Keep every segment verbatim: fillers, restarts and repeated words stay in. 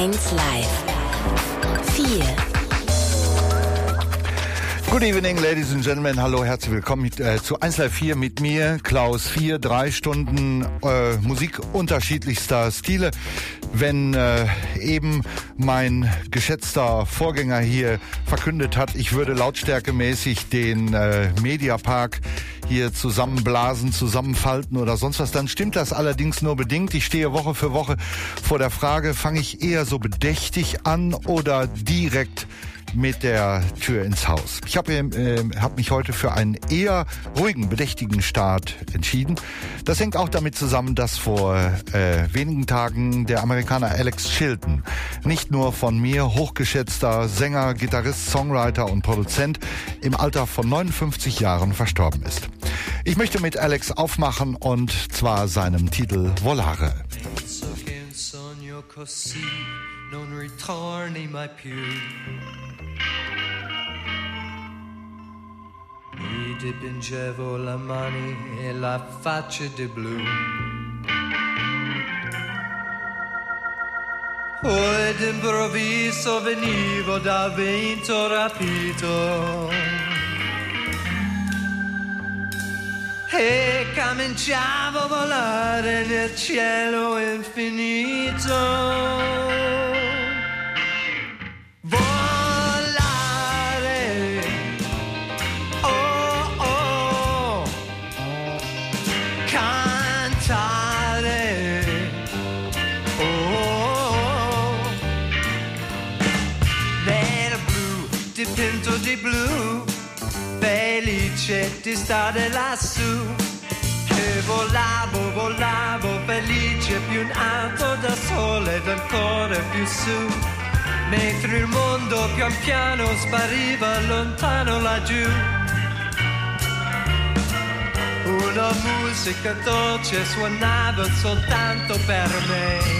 eins Live. vier. Good evening, ladies and gentlemen. Hallo, herzlich willkommen äh, zu eins Live vier mit mir, Klaus vier. Drei Stunden äh, Musik unterschiedlichster Stile. Wenn äh, eben mein geschätzter Vorgänger hier verkündet hat, ich würde lautstärkemäßig den äh, Mediapark hier zusammenblasen, zusammenfalten oder sonst was, dann stimmt das allerdings nur bedingt. Ich stehe Woche für Woche vor der Frage, fange ich eher so bedächtig an oder direkt mit der Tür ins Haus. Ich habe äh, hab mich heute für einen eher ruhigen, bedächtigen Start entschieden. Das hängt auch damit zusammen, dass vor äh, wenigen Tagen der Amerikaner Alex Chilton, nicht nur von mir hochgeschätzter Sänger, Gitarrist, Songwriter und Produzent, im Alter von neunundfünfzig Jahren verstorben ist. Ich möchte mit Alex aufmachen und zwar seinem Titel Volare. Non ritorni mai più. Mi dipingevo le mani e la faccia di blu. Poi d'improvviso venivo da vento rapito e cominciavo a volare nel cielo infinito. Dipinto di blu, felice di stare lassù. E volavo, volavo, felice più in alto da sole ed ancora più su. Mentre il mondo pian piano spariva lontano laggiù. Una musica dolce suonava soltanto per me.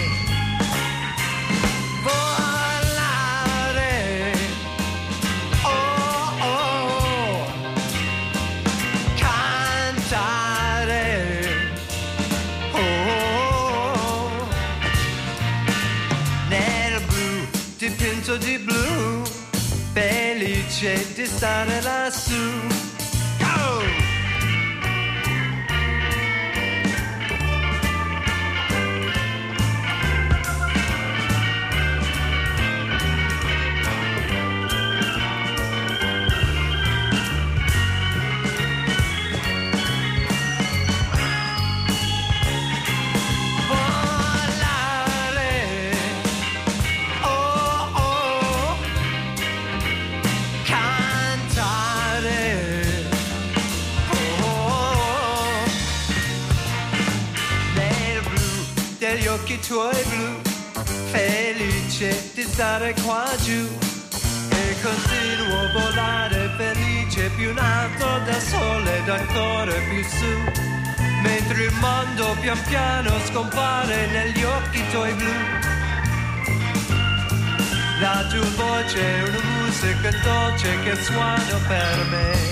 Dipinto di blu, felice di stare lassù. Go! Occhi tuoi blu, felice di stare qua giù e continuo a volare felice più in alto da sole ed ancora più su, mentre il mondo pian piano scompare negli occhi tuoi blu. La tua voce è una musica dolce che suona per me.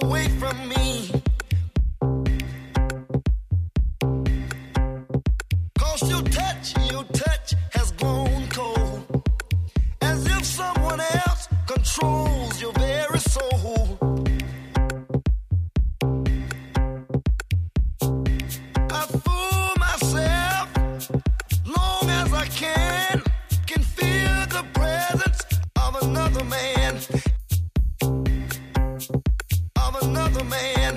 away from me. Cause your touch, your touch has grown cold, as if someone else controls your very soul. I fool myself long as I can, can feel the presence of another man, of another man.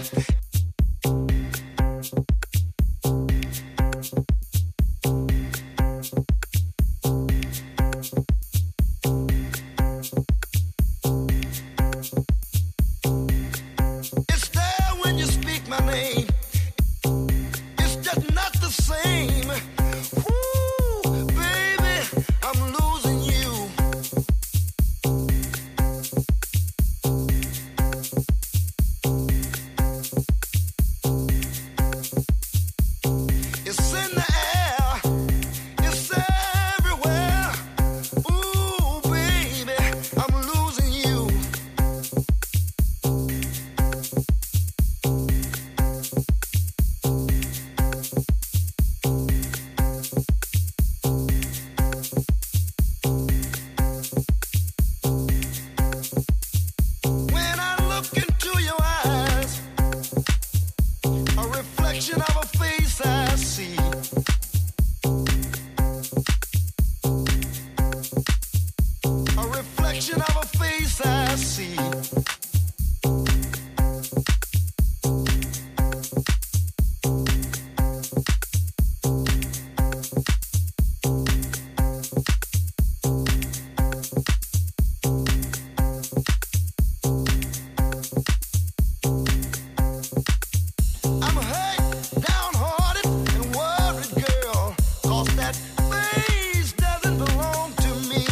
It's there when you speak my name. It's just not the same. Woo, baby, I'm losing you. It's in the air, it's everywhere. Ooh, baby, I'm losing you. When I look into your eyes, a reflection of a face I see. A reflection of a face I see. I'm hurt, downhearted, and worried, girl, 'cause that face doesn't belong to me.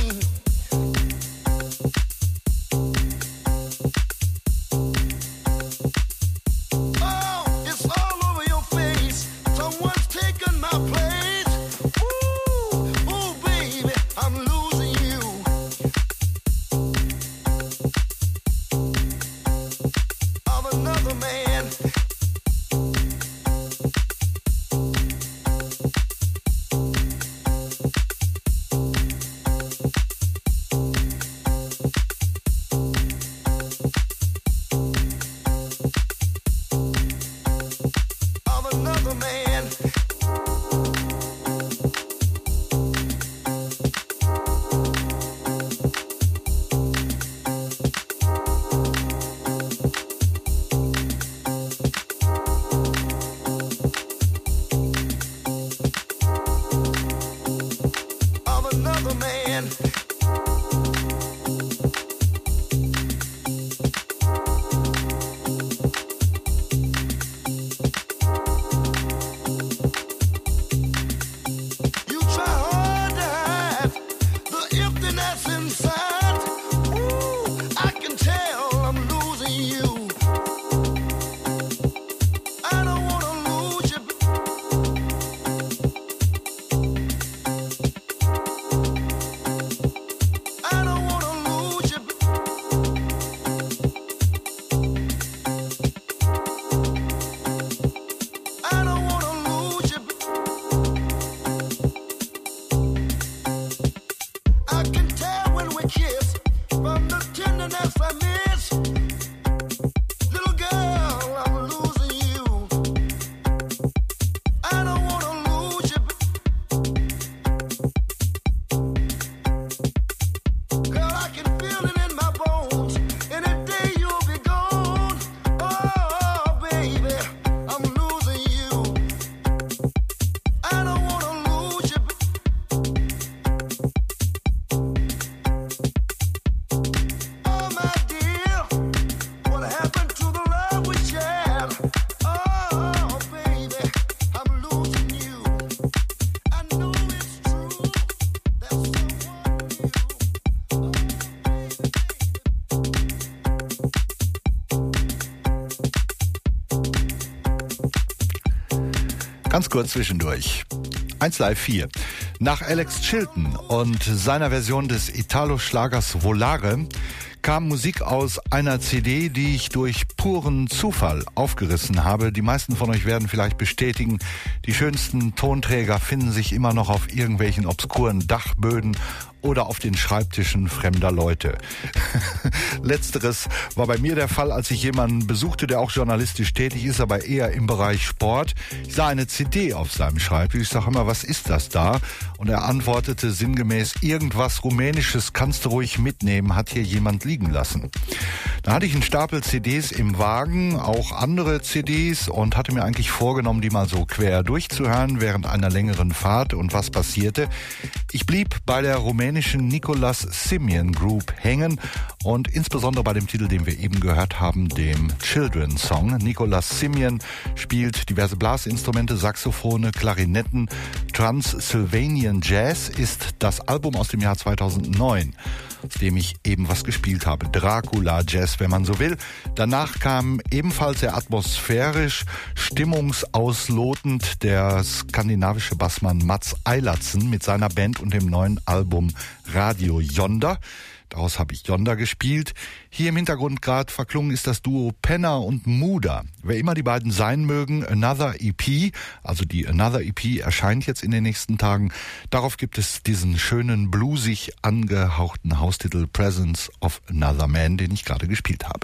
Oh, it's all over your face. Someone's taken my place. Ooh, ooh, baby, I'm losing you. Of another man. Of another man. Of another man. You try hard to hide the emptiness inside. Ooh, I can tell I'm losing you. I don't wanna lose you. I don't wanna lose you. I don't wanna lose you. I can tell when we kiss from the tenderness I miss. Little girl, I'm losing you. I don't wanna lose you. Girl, I can feel it in my bones. Any day you'll be gone. Oh, baby, I'm losing you. I don't wanna lose you. Oh, my dear, what happened to the love we shared? Oh, baby, I'm losing you. I know it's true that someone new. Oh, baby. Ganz kurz zwischendurch. eins Live vier. Nach Alex Chilton und seiner Version des Italo-Schlagers Volare kam Musik aus einer C D, die ich durch puren Zufall aufgerissen habe. Die meisten von euch werden vielleicht bestätigen, die schönsten Tonträger finden sich immer noch auf irgendwelchen obskuren Dachböden oder auf den Schreibtischen fremder Leute. Letzteres war bei mir der Fall, als ich jemanden besuchte, der auch journalistisch tätig ist, aber eher im Bereich Sport. Ich sah eine C D auf seinem Schreibtisch. Ich sage immer, was ist das da? Und er antwortete sinngemäß, irgendwas Rumänisches kannst du ruhig mitnehmen, hat hier jemand liegen lassen. Da hatte ich einen Stapel C Ds im Wagen, auch andere C Ds, und hatte mir eigentlich vorgenommen, die mal so quer durchzuhören während einer längeren Fahrt. Und was passierte? Ich blieb bei der rumänischen Nicolas Simian Group hängen und insbesondere bei dem Titel, den wir eben gehört haben, dem Children's Song. Nicolas Simian spielt diverse Blasinstrumente, Saxophone, Klarinetten. Transylvanian Jazz ist das Album aus dem Jahr zweitausendneun, aus dem ich eben was gespielt habe. Dracula Jazz, wenn man so will. Danach kam ebenfalls sehr atmosphärisch, stimmungsauslotend der skandinavische Bassmann Mats Eilertsen mit seiner Band und dem neuen Album Radio Yonder. Daraus habe ich Yonder gespielt. Hier im Hintergrund gerade verklungen ist das Duo Penner und Muda. Wer immer die beiden sein mögen, Another E P, also die Another E P erscheint jetzt in den nächsten Tagen. Darauf gibt es diesen schönen bluesig angehauchten Haustitel Presence of Another Man, den ich gerade gespielt habe.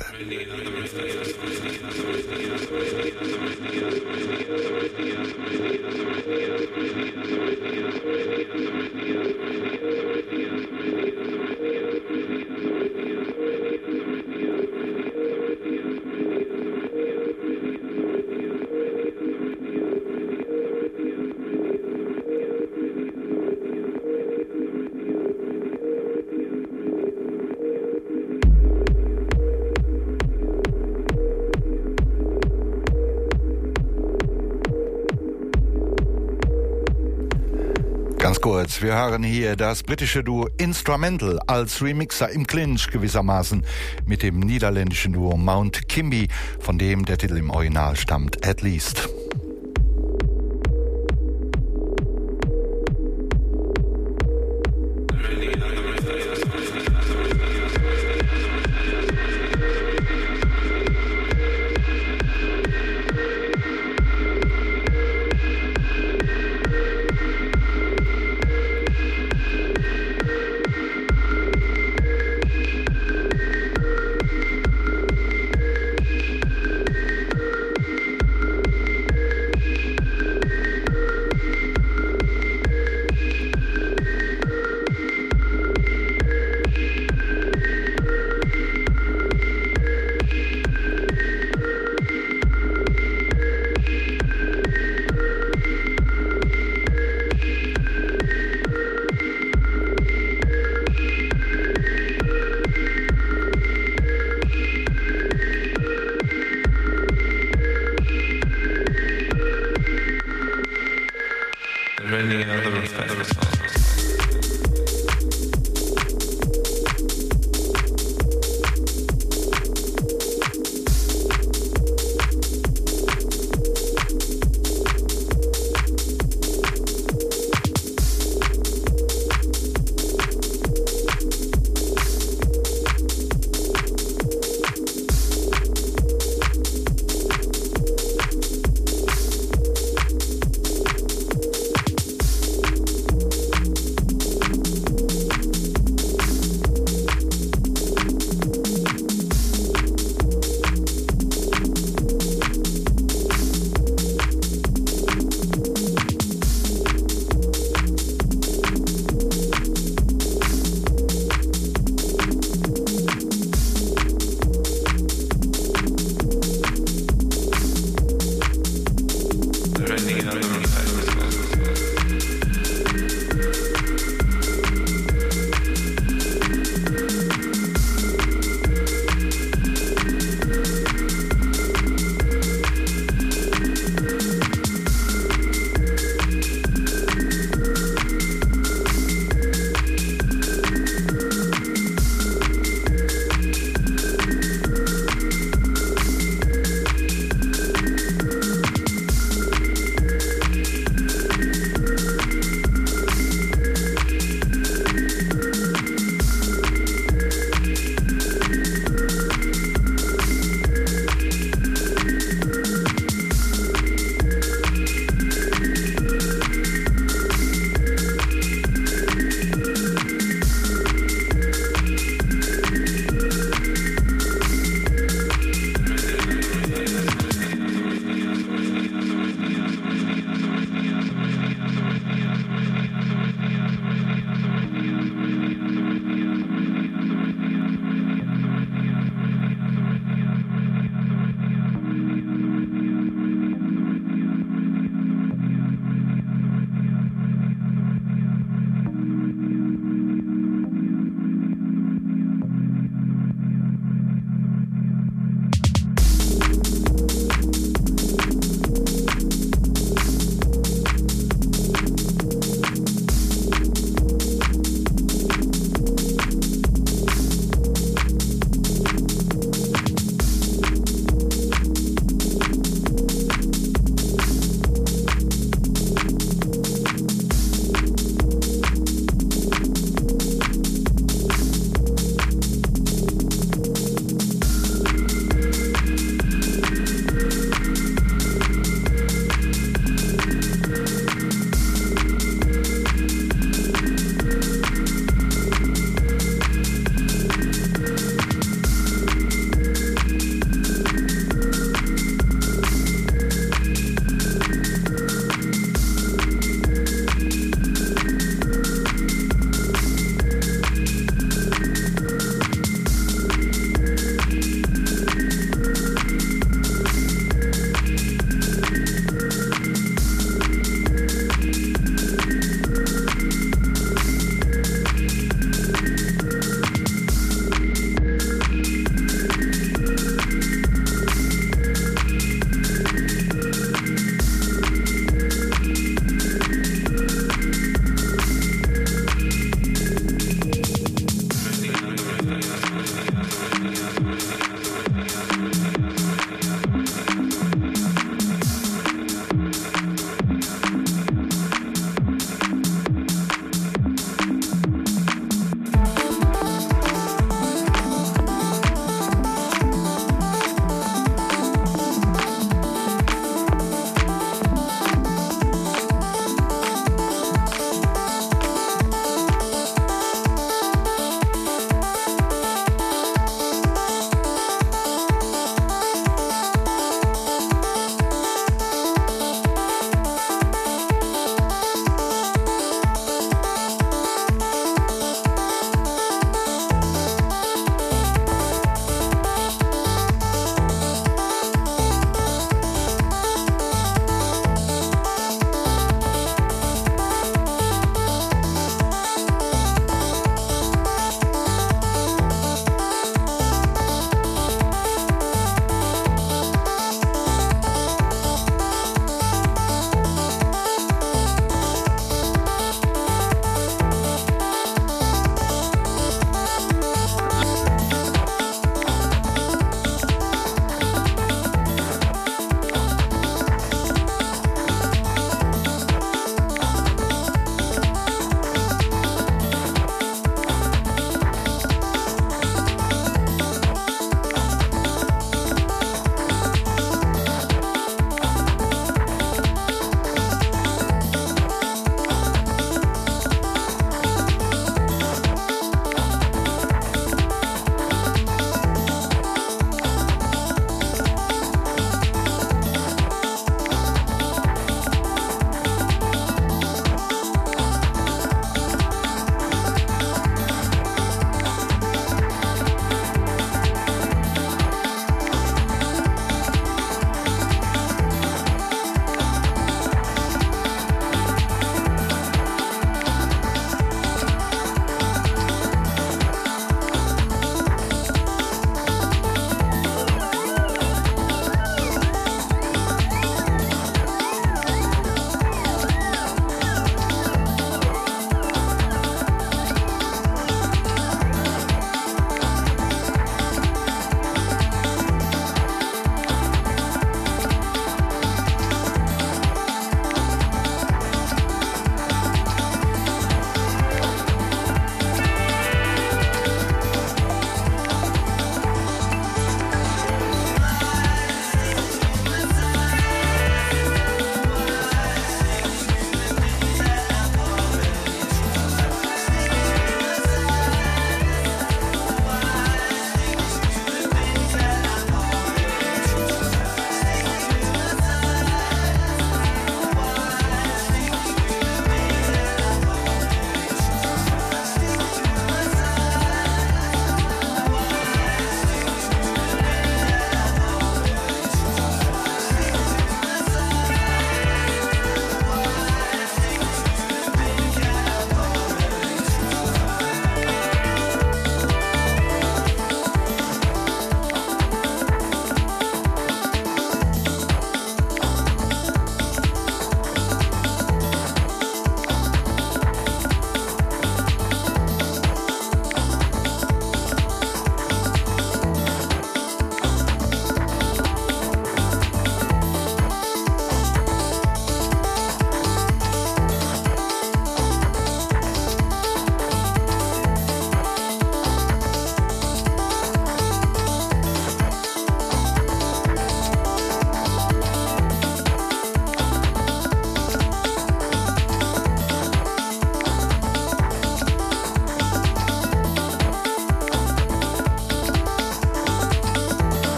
Ganz kurz, wir hören hier das britische Duo Instrumental als Remixer im Clinch gewissermaßen mit dem niederländischen Duo Mount Kimby, von dem der Titel im Original stammt, At Least.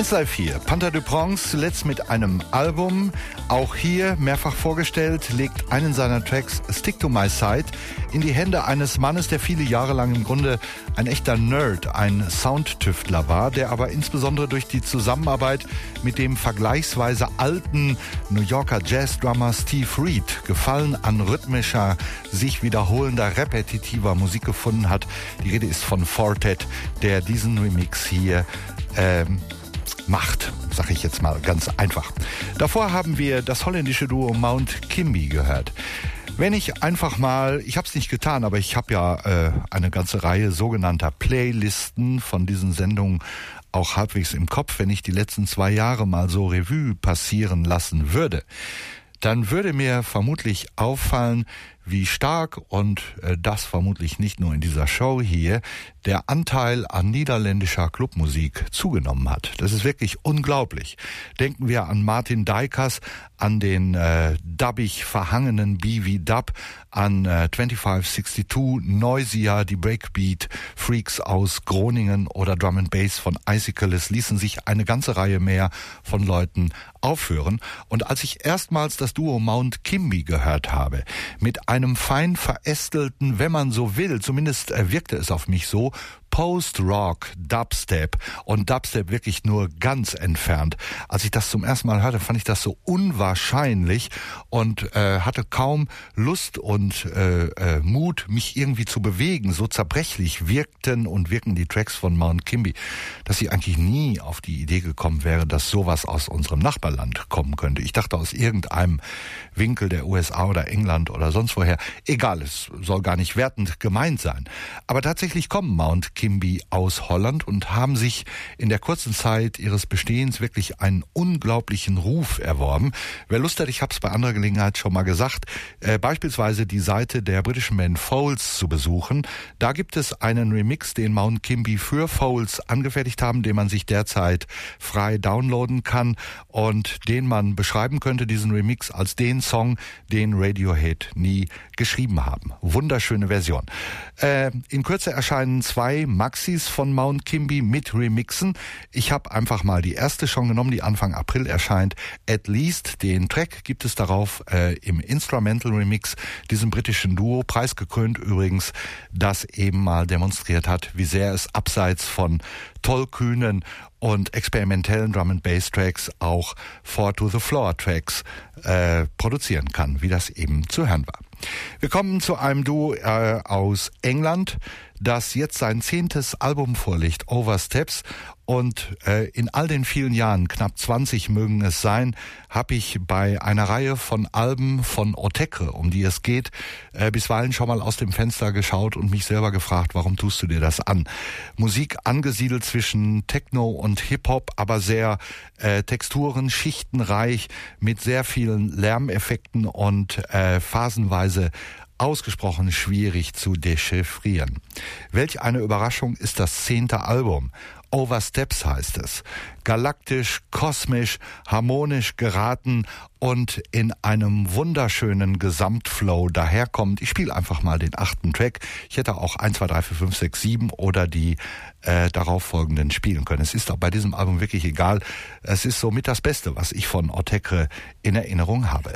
eins drei vier, Panther du Prince, zuletzt mit einem Album, auch hier mehrfach vorgestellt, legt einen seiner Tracks, Stick to My Side, in die Hände eines Mannes, der viele Jahre lang im Grunde ein echter Nerd, ein Soundtüftler war, der aber insbesondere durch die Zusammenarbeit mit dem vergleichsweise alten New Yorker Jazz-Drummer Steve Reed Gefallen an rhythmischer, sich wiederholender, repetitiver Musik gefunden hat. Die Rede ist von Fortet, der diesen Remix hier ähm, macht, sag ich jetzt mal ganz einfach. Davor haben wir das holländische Duo Mount Kimbie gehört. Wenn ich einfach mal, ich habe es nicht getan, aber ich habe ja äh, eine ganze Reihe sogenannter Playlisten von diesen Sendungen auch halbwegs im Kopf, wenn ich die letzten zwei Jahre mal so Revue passieren lassen würde, dann würde mir vermutlich auffallen, wie stark, und äh, das vermutlich nicht nur in dieser Show hier, der Anteil an niederländischer Clubmusik zugenommen hat. Das ist wirklich unglaublich. Denken wir an Martin Dijkers, an den äh, dubbig verhangenen B V Dub, an äh, fünfundzwanzig zweiundsechzig, Noisia, die Breakbeat Freaks aus Groningen oder Drum and Bass von Icicle. Es ließen sich eine ganze Reihe mehr von Leuten aufführen. Und als ich erstmals das Duo Mount Kimbie gehört habe, mit einem fein verästelten, wenn man so will, zumindest äh, wirkte es auf mich so, Post-Rock, Dubstep und Dubstep wirklich nur ganz entfernt. Als ich das zum ersten Mal hörte, fand ich das so unwahrscheinlich und äh, hatte kaum Lust und äh, äh, Mut, mich irgendwie zu bewegen. So zerbrechlich wirkten und wirken die Tracks von Mount Kimbie, dass ich eigentlich nie auf die Idee gekommen wäre, dass sowas aus unserem Nachbarland kommen könnte. Ich dachte aus irgendeinem Winkel der U S A oder England oder sonst woher. Egal, es soll gar nicht wertend gemeint sein. Aber tatsächlich kommen Mount Kimbie aus Holland und haben sich in der kurzen Zeit ihres Bestehens wirklich einen unglaublichen Ruf erworben. Wer Lust hat, ich habe es bei anderer Gelegenheit schon mal gesagt, äh, beispielsweise die Seite der britischen Band Foals zu besuchen. Da gibt es einen Remix, den Mount Kimbie für Foals angefertigt haben, den man sich derzeit frei downloaden kann und den man beschreiben könnte, diesen Remix, als den Song, den Radiohead nie geschrieben haben. Wunderschöne Version. Äh, in Kürze erscheinen zwei Maxis von Mount Kimbie mit Remixen. Ich habe einfach mal die erste schon genommen, die Anfang April erscheint. At Least, den Track gibt es darauf äh, im Instrumental Remix, diesem britischen Duo, preisgekrönt übrigens, das eben mal demonstriert hat, wie sehr es abseits von tollkühnen und experimentellen Drum and Bass Tracks auch Four to the Floor Tracks äh, produzieren kann, wie das eben zu hören war. Wir kommen zu einem Duo äh, aus England, das jetzt sein zehntes Album vorlegt, Oversteps. Und äh, in all den vielen Jahren, knapp zwanzig mögen es sein, habe ich bei einer Reihe von Alben von Otekre, um die es geht, äh, bisweilen schon mal aus dem Fenster geschaut und mich selber gefragt, warum tust du dir das an? Musik angesiedelt zwischen Techno und Hip-Hop, aber sehr äh, Texturen, schichtenreich, mit sehr vielen Lärmeffekten und äh, phasenweise ausgesprochen schwierig zu dechiffrieren. Welch eine Überraschung ist das zehnte Album. Oversteps heißt es. Galaktisch, kosmisch, harmonisch geraten und in einem wunderschönen Gesamtflow daherkommt. Ich spiele einfach mal den achten Track. Ich hätte auch eins, zwei, drei, vier, fünf, sechs, sieben oder die äh, darauf folgenden spielen können. Es ist auch bei diesem Album wirklich egal. Es ist somit das Beste, was ich von Otekre in Erinnerung habe.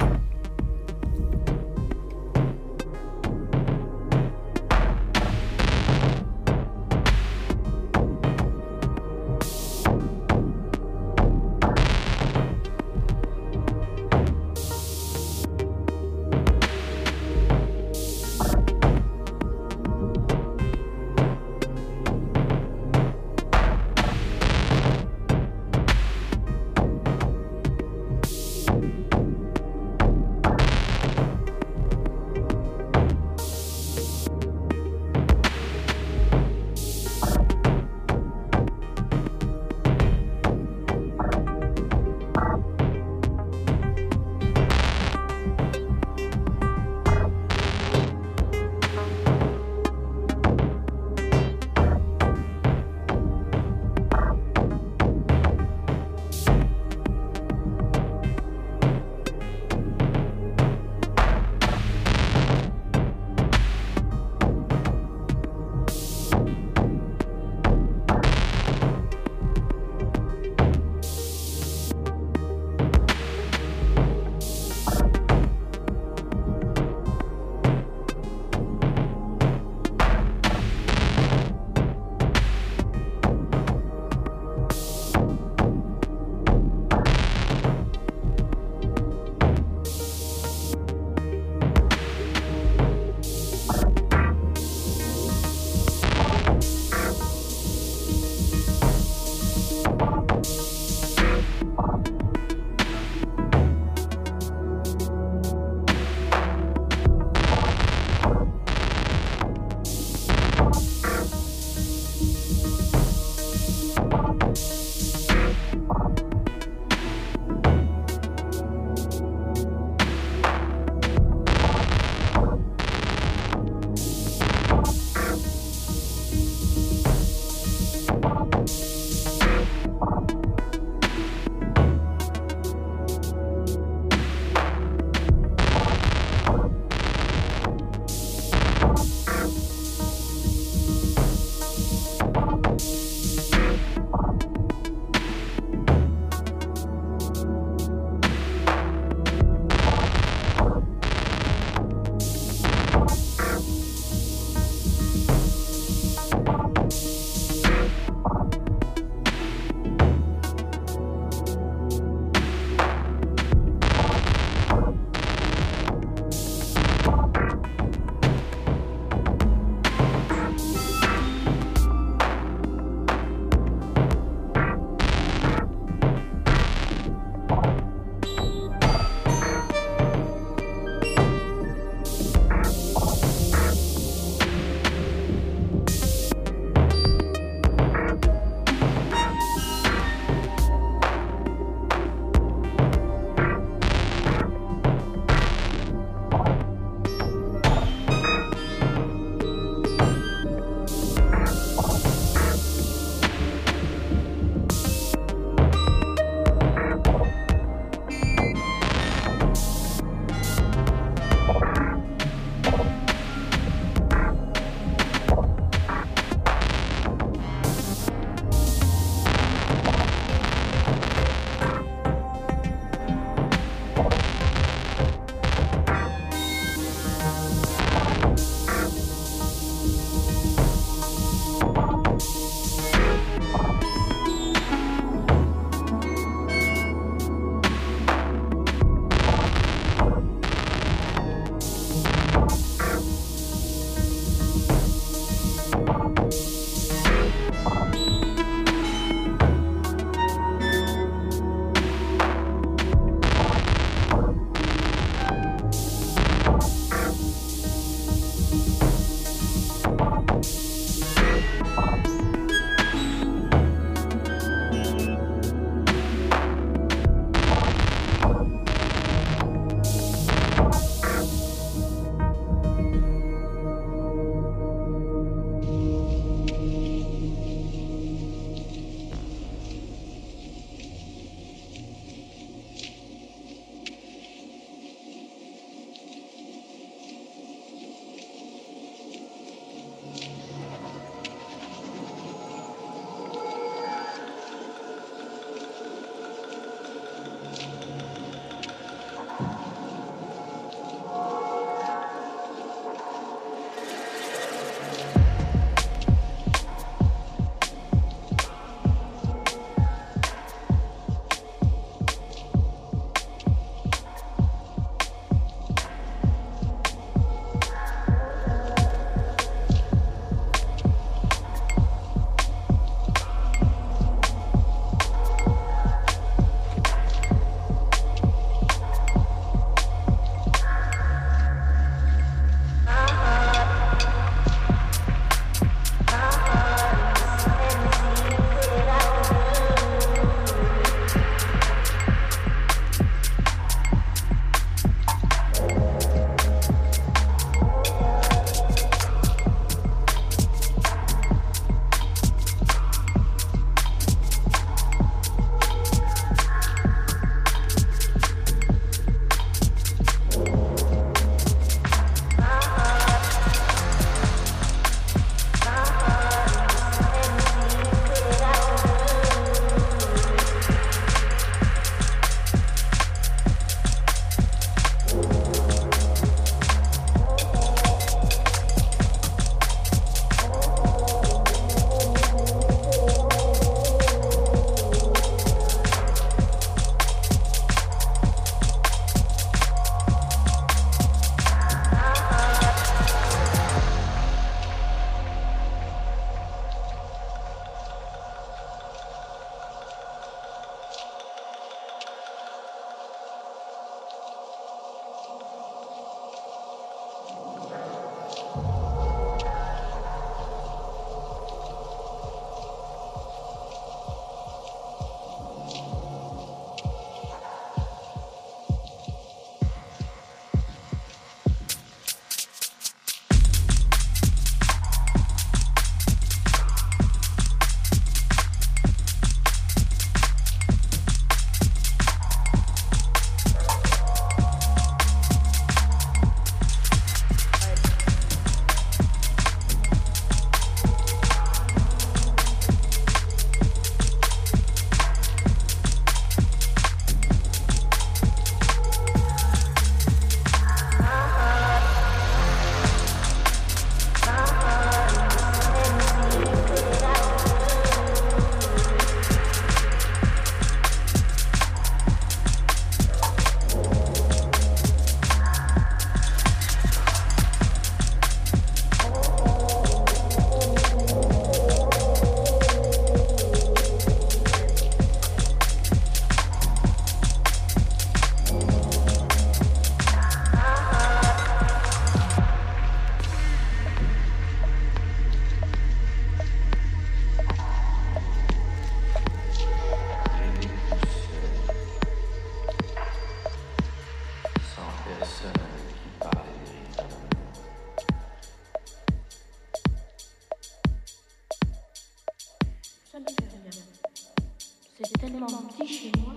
Ça ne fait rien. C'est tellement petit chez moi.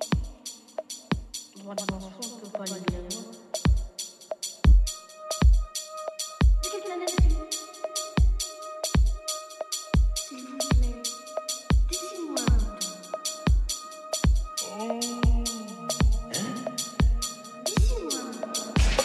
Moi, de mon son, on peut pas aller bien loin. De quelle planète es-tu? S'il vous plaît, dessine-moi un bouton. Oh. Hein? Dessine-moi un bouton.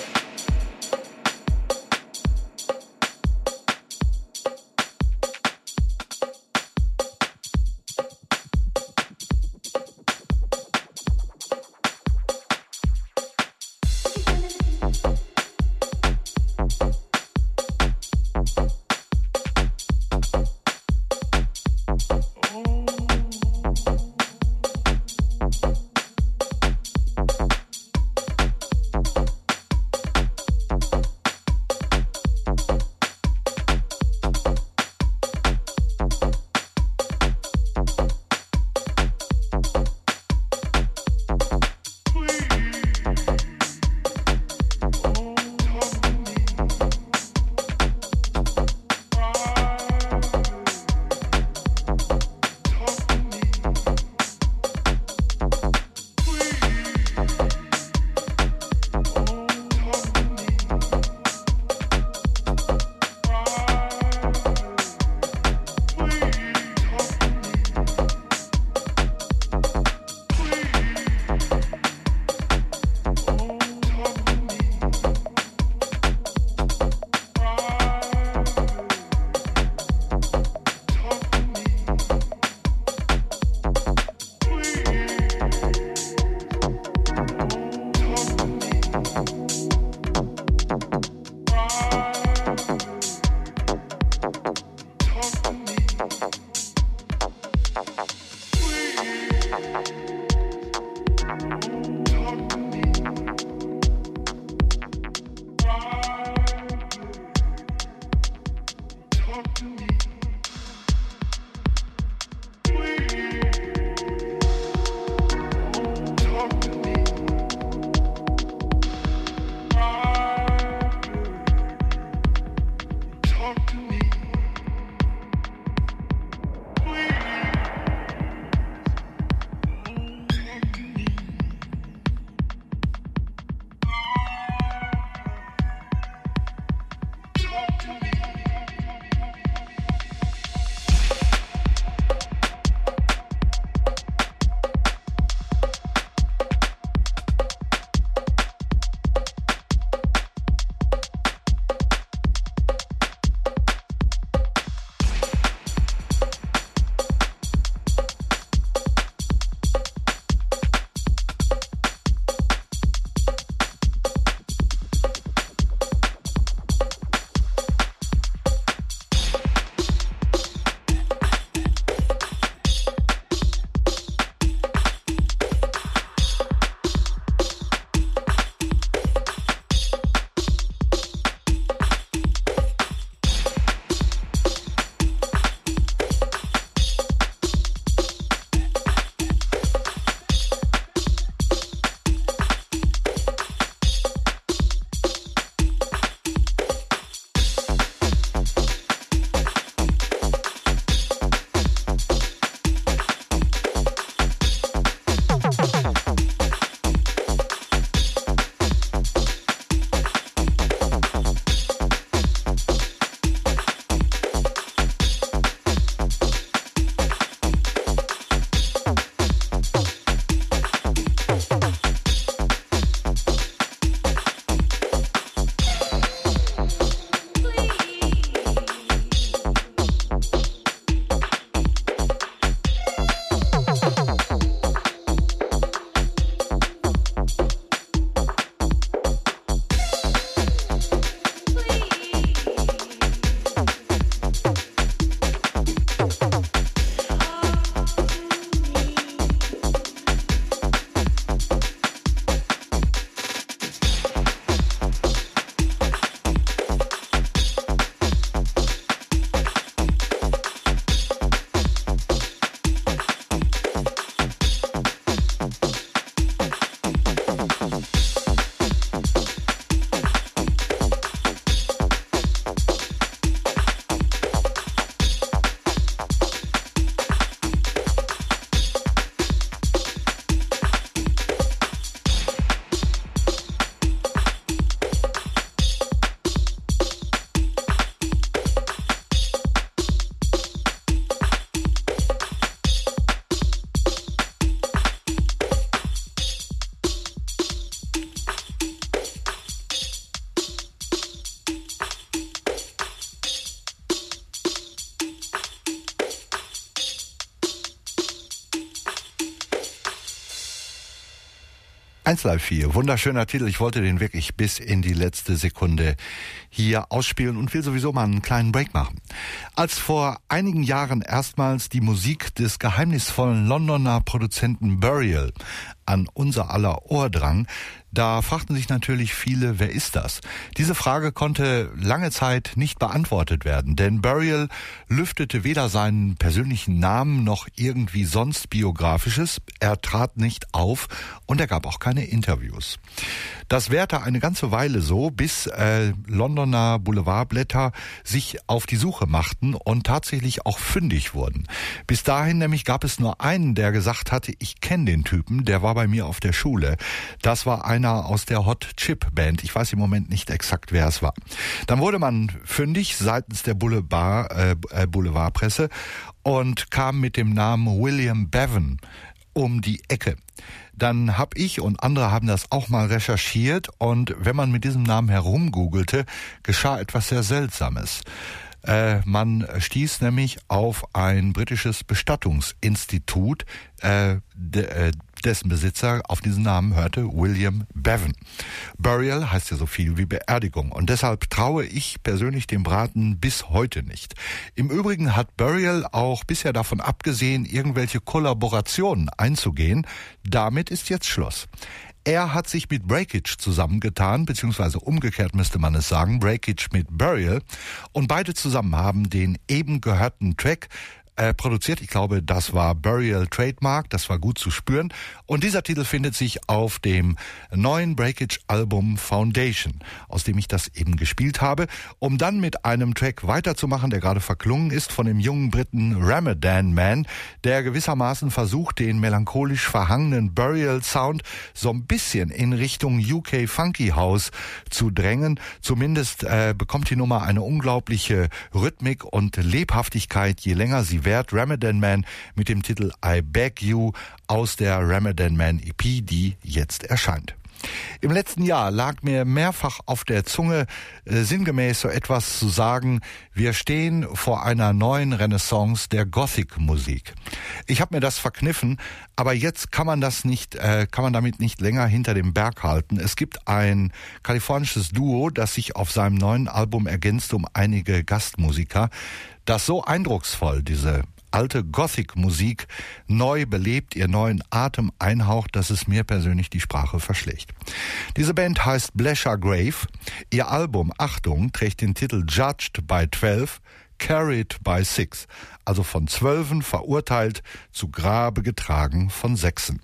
eins Live vier, wunderschöner Titel. Ich wollte den wirklich bis in die letzte Sekunde hier ausspielen und will sowieso mal einen kleinen Break machen. Als vor einigen Jahren erstmals die Musik des geheimnisvollen Londoner Produzenten Burial an unser aller Ohr drang, da fragten sich natürlich viele, wer ist das? Diese Frage konnte lange Zeit nicht beantwortet werden, denn Burial lüftete weder seinen persönlichen Namen noch irgendwie sonst Biografisches, er trat nicht auf und er gab auch keine Interviews. Das währte eine ganze Weile so, bis äh, Londoner Boulevardblätter sich auf die Suche machten und tatsächlich auch fündig wurden. Bis dahin nämlich gab es nur einen, der gesagt hatte, ich kenne den Typen, der war bei mir auf der Schule. Das war einer aus der Hot Chip Band. Ich weiß im Moment nicht exakt, wer es war. Dann wurde man fündig seitens der Boulevard, äh, Boulevardpresse und kam mit dem Namen William Bevan um die Ecke. Dann habe ich und andere haben das auch mal recherchiert und wenn man mit diesem Namen herumgoogelte, geschah etwas sehr Seltsames. Äh, man stieß nämlich auf ein britisches Bestattungsinstitut, äh, de, äh, dessen Besitzer auf diesen Namen hörte, William Bevan. Burial heißt ja so viel wie Beerdigung und deshalb traue ich persönlich dem Braten bis heute nicht. Im Übrigen hat Burial auch bisher davon abgesehen, irgendwelche Kollaborationen einzugehen. Damit ist jetzt Schluss. Er hat sich mit Breakage zusammengetan, beziehungsweise umgekehrt müsste man es sagen, Breakage mit Burial. Und beide zusammen haben den eben gehörten Track äh, produziert. Ich glaube, das war Burial Trademark, das war gut zu spüren. Und dieser Titel findet sich auf dem neuen Breakage-Album Foundation, aus dem ich das eben gespielt habe, um dann mit einem Track weiterzumachen, der gerade verklungen ist, von dem jungen Briten Ramadan Man, der gewissermaßen versucht, den melancholisch verhangenen Burial-Sound so ein bisschen in Richtung U K Funky House zu drängen. Zumindest äh, bekommt die Nummer eine unglaubliche Rhythmik und Lebhaftigkeit, je länger sie währt. Ramadan Man mit dem Titel I Beg You aus der Ramadan Man E P, die jetzt erscheint. Im letzten Jahr lag mir mehrfach auf der Zunge, äh, sinngemäß so etwas zu sagen, wir stehen vor einer neuen Renaissance der Gothic-Musik. Ich habe mir das verkniffen, aber jetzt kann man das nicht, äh, kann man damit nicht länger hinter dem Berg halten. Es gibt ein kalifornisches Duo, das sich auf seinem neuen Album ergänzt um einige Gastmusiker, das so eindrucksvoll diese alte Gothic-Musik neu belebt, ihr neuen Atem einhaucht, dass es mir persönlich die Sprache verschlägt. Diese Band heißt Blesher Grave. Ihr Album, Achtung, trägt den Titel Judged by Twelve, Carried by Six. Also von Zwölfen verurteilt, zu Grabe getragen von Sechsen.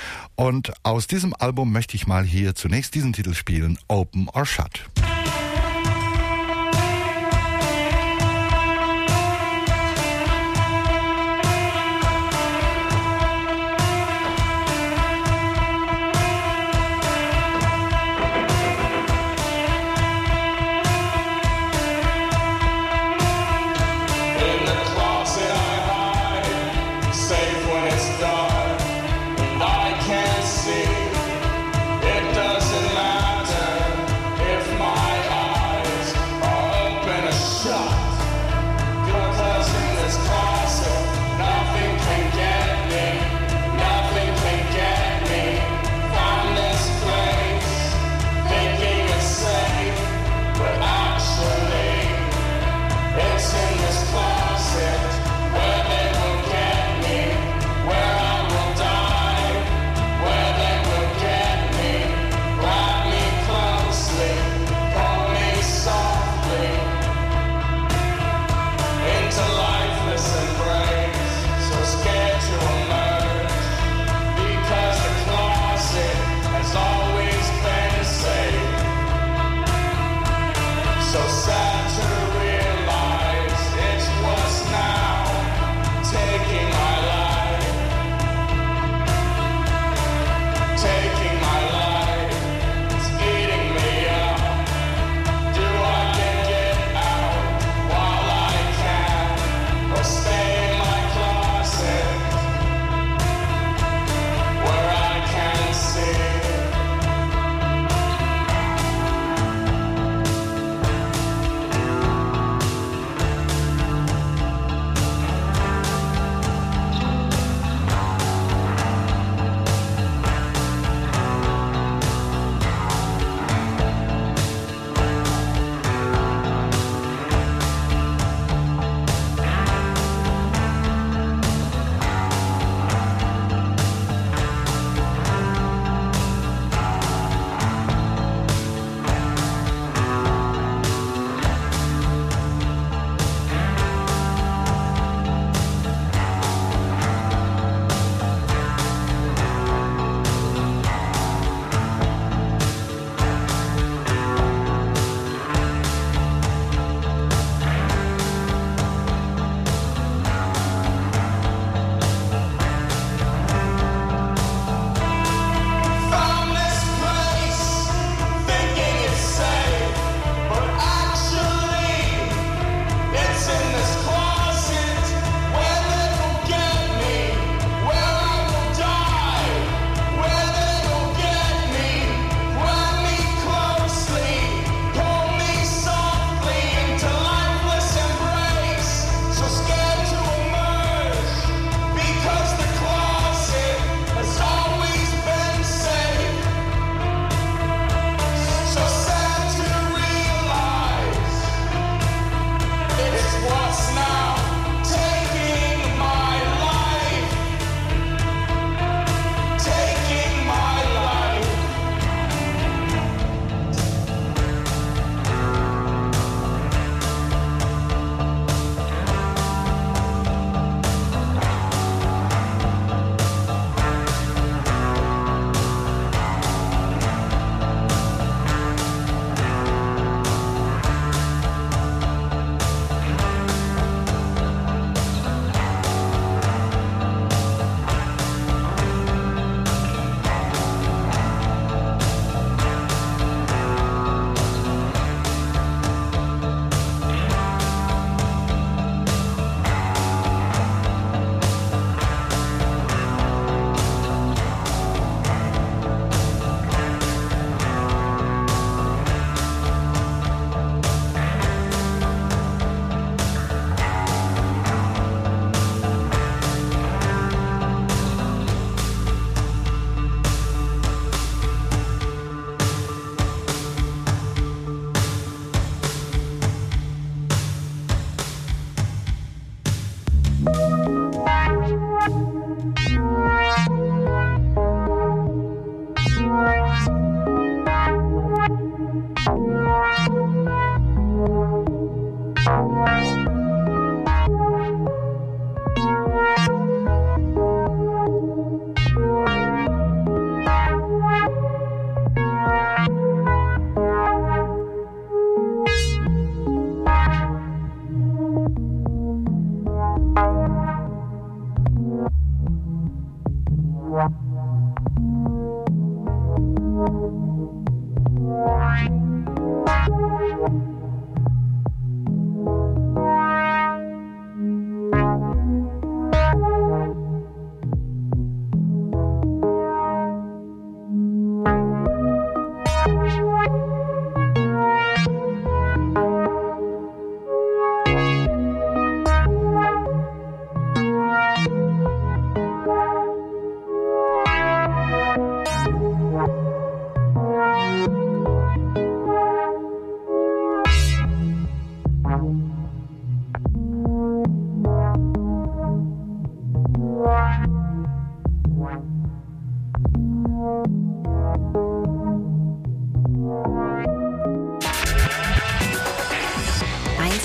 Und aus diesem Album möchte ich mal hier zunächst diesen Titel spielen, Open or Shut.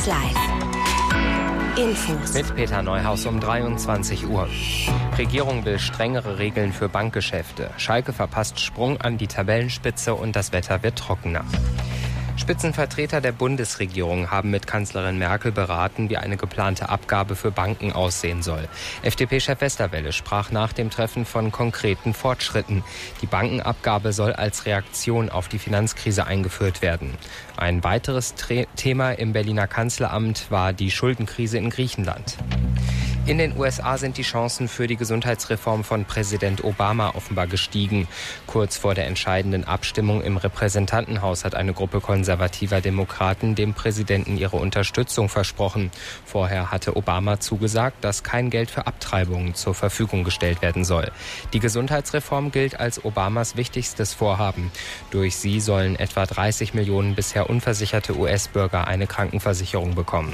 eins Live. Infos. Mit Peter Neuhaus um dreiundzwanzig Uhr. Regierung will strengere Regeln für Bankgeschäfte. Schalke verpasst Sprung an die Tabellenspitze und das Wetter wird trockener. Spitzenvertreter der Bundesregierung haben mit Kanzlerin Merkel beraten, wie eine geplante Abgabe für Banken aussehen soll. F D P-Chef Westerwelle sprach nach dem Treffen von konkreten Fortschritten. Die Bankenabgabe soll als Reaktion auf die Finanzkrise eingeführt werden. Ein weiteres Tre- Thema im Berliner Kanzleramt war die Schuldenkrise in Griechenland. In den U S A sind die Chancen für die Gesundheitsreform von Präsident Obama offenbar gestiegen. Kurz vor der entscheidenden Abstimmung im Repräsentantenhaus hat eine Gruppe konservativer Demokraten dem Präsidenten ihre Unterstützung versprochen. Vorher hatte Obama zugesagt, dass kein Geld für Abtreibungen zur Verfügung gestellt werden soll. Die Gesundheitsreform gilt als Obamas wichtigstes Vorhaben. Durch sie sollen etwa dreißig Millionen bisher unversicherte U S-Bürger eine Krankenversicherung bekommen.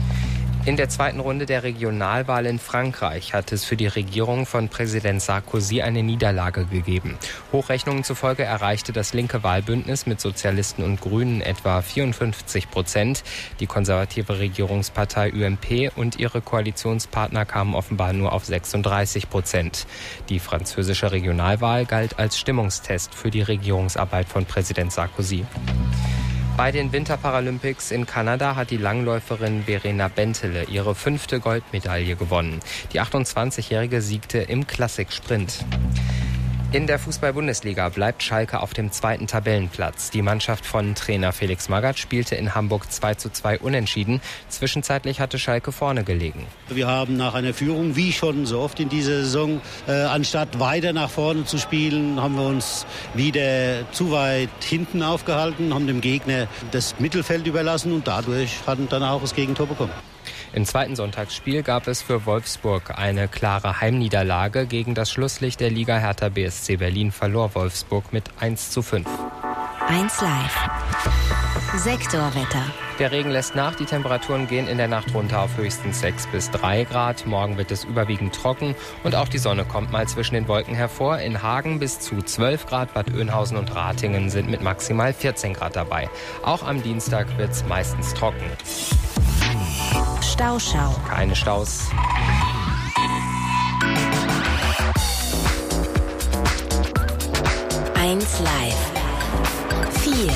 In der zweiten Runde der Regionalwahl in Frankreich hat es für die Regierung von Präsident Sarkozy eine Niederlage gegeben. Hochrechnungen zufolge erreichte das linke Wahlbündnis mit Sozialisten und Grünen etwa vierundfünfzig Prozent. Die konservative Regierungspartei U M P und ihre Koalitionspartner kamen offenbar nur auf sechsunddreißig Prozent. Die französische Regionalwahl galt als Stimmungstest für die Regierungsarbeit von Präsident Sarkozy. Bei den Winterparalympics in Kanada hat die Langläuferin Verena Bentele ihre fünfte Goldmedaille gewonnen. Die achtundzwanzigjährige siegte im Klassiksprint. In der Fußball-Bundesliga bleibt Schalke auf dem zweiten Tabellenplatz. Die Mannschaft von Trainer Felix Magath spielte in Hamburg zwei zu zwei unentschieden. Zwischenzeitlich hatte Schalke vorne gelegen. Wir haben nach einer Führung, wie schon so oft in dieser Saison, äh, anstatt weiter nach vorne zu spielen, haben wir uns wieder zu weit hinten aufgehalten, haben dem Gegner das Mittelfeld überlassen und dadurch hatten dann auch das Gegentor bekommen. Im zweiten Sonntagsspiel gab es für Wolfsburg eine klare Heimniederlage. Gegen das Schlusslicht der Liga Hertha B S C Berlin verlor Wolfsburg mit eins zu fünf. eins Live. Sektorwetter. Der Regen lässt nach, die Temperaturen gehen in der Nacht runter auf höchstens sechs bis drei Grad. Morgen wird es überwiegend trocken und auch die Sonne kommt mal zwischen den Wolken hervor. In Hagen bis zu zwölf Grad, Bad Oeynhausen und Ratingen sind mit maximal vierzehn Grad dabei. Auch am Dienstag wird es meistens trocken. Stauschau. Keine Staus. eins Live. vier.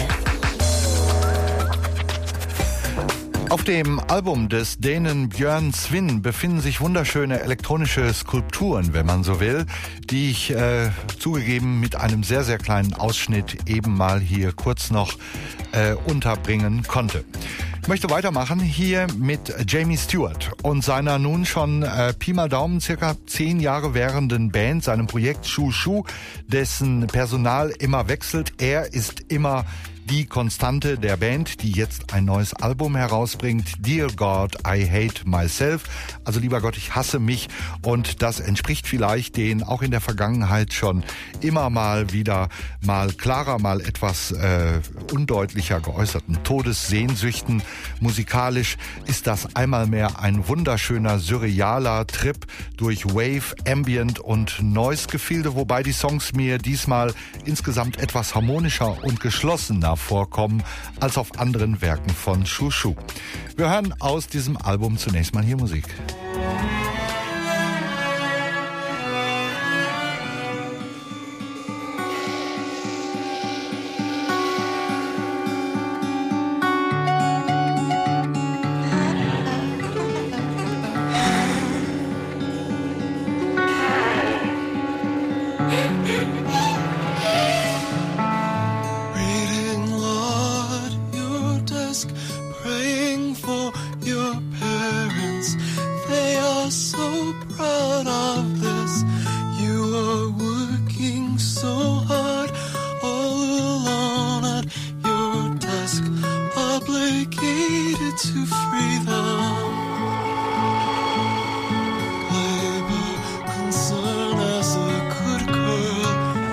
Auf dem Album des Dänen Björn Svin befinden sich wunderschöne elektronische Skulpturen, wenn man so will, die ich äh, zugegeben mit einem sehr, sehr kleinen Ausschnitt eben mal hier kurz noch äh, unterbringen konnte. Ich möchte weitermachen hier mit Jamie Stewart und seiner nun schon äh, Pi mal Daumen circa zehn Jahre währenden Band, seinem Projekt Schuh Schuh, dessen Personal immer wechselt. Er ist immer die Konstante der Band, die jetzt ein neues Album herausbringt. Dear God, I Hate Myself. Also lieber Gott, ich hasse mich. Und das entspricht vielleicht den auch in der Vergangenheit schon immer mal wieder mal klarer, mal etwas äh, undeutlicher geäußerten Todessehnsüchten. Musikalisch ist das einmal mehr ein wunderschöner, surrealer Trip durch Wave, Ambient und Noise-Gefilde, wobei die Songs mir diesmal insgesamt etwas harmonischer und geschlossener vorkommen als auf anderen Werken von Schuh Schuh. Wir hören aus diesem Album zunächst mal hier Musik.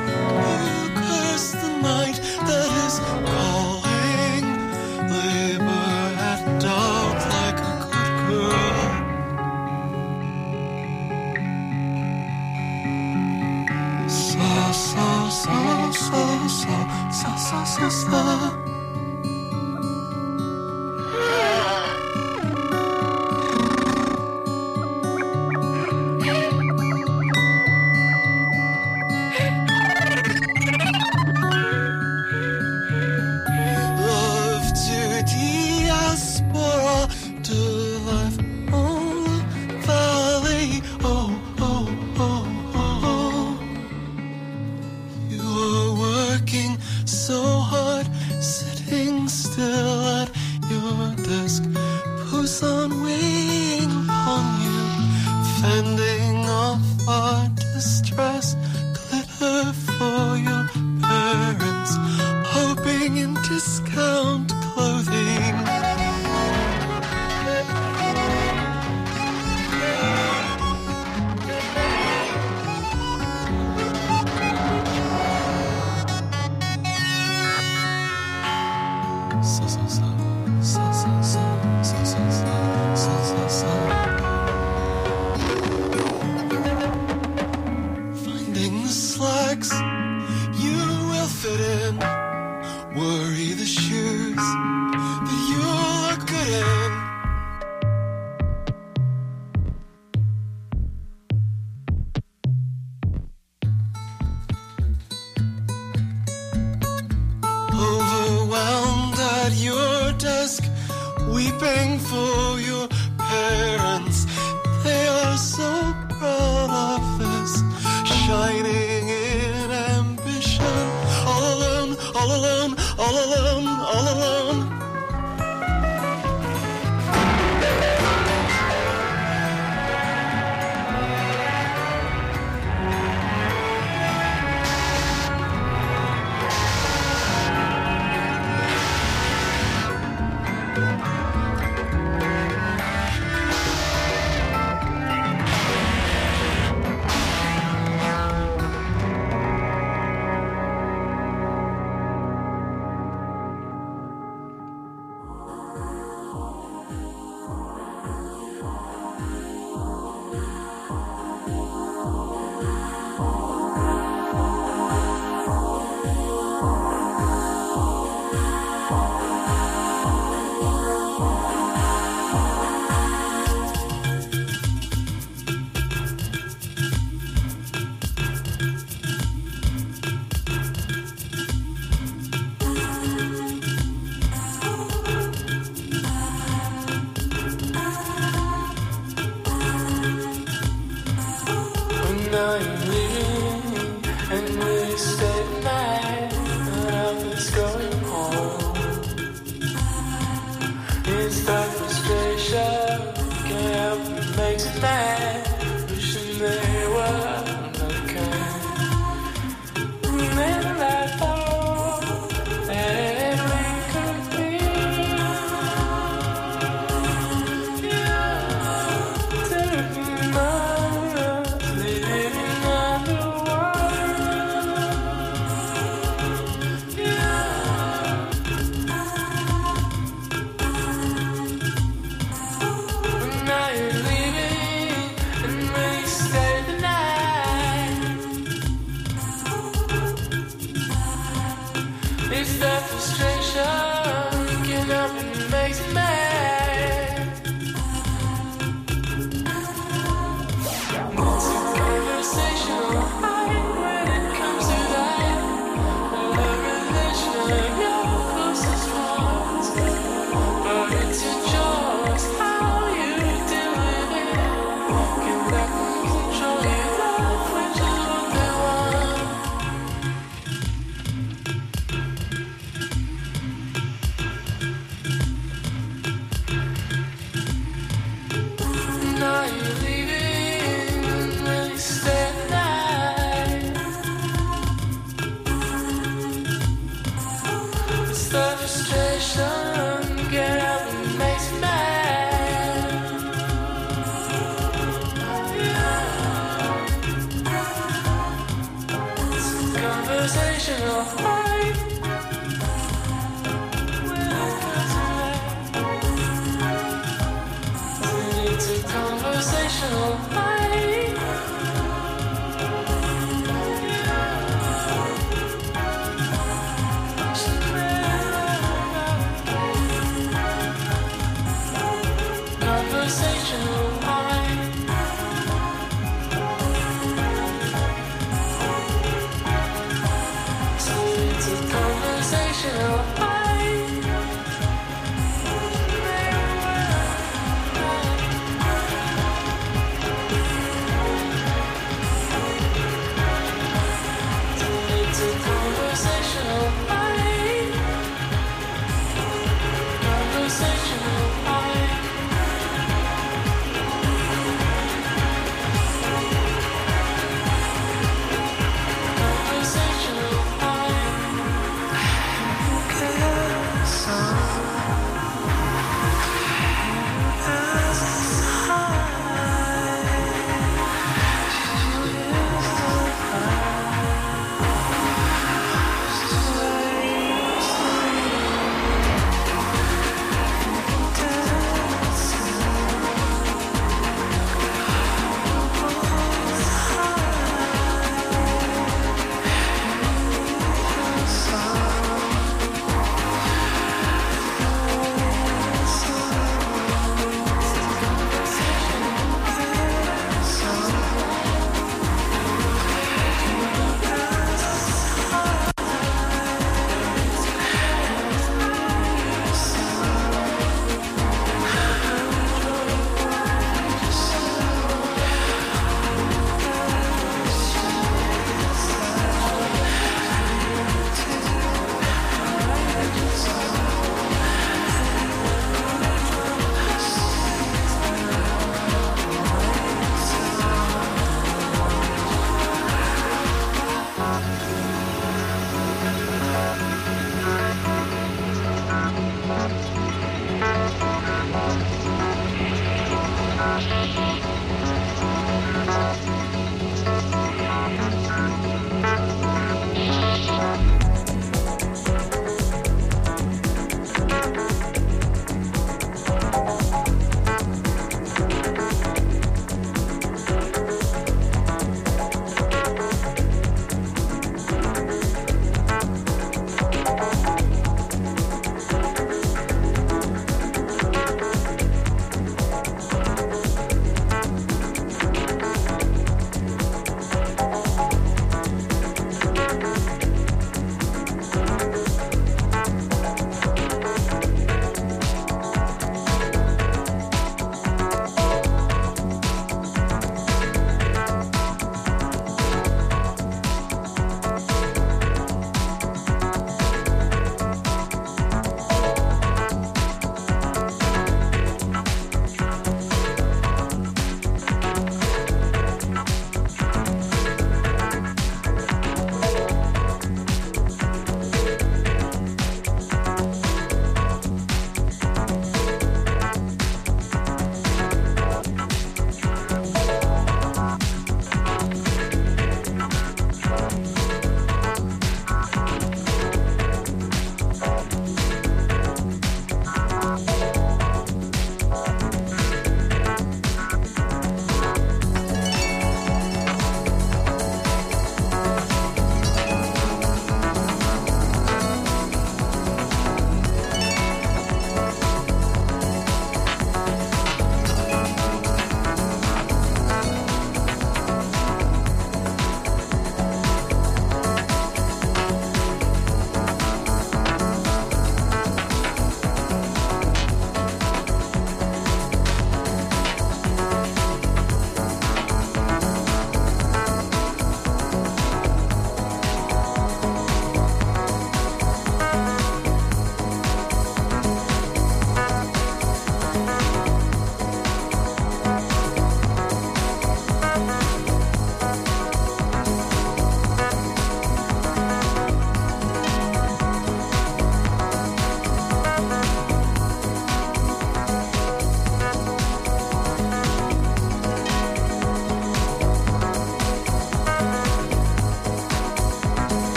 Labor disk, Busan waiting upon you, fending off our distress, glitter for your parents, hoping in discount clothing. Finding the slacks you will fit in, worry the shoes that you look good in. Overwhelmed at your desk, weeping for your parents. They are so proud of this, shining in ambition. All alone, all alone, all alone, all alone.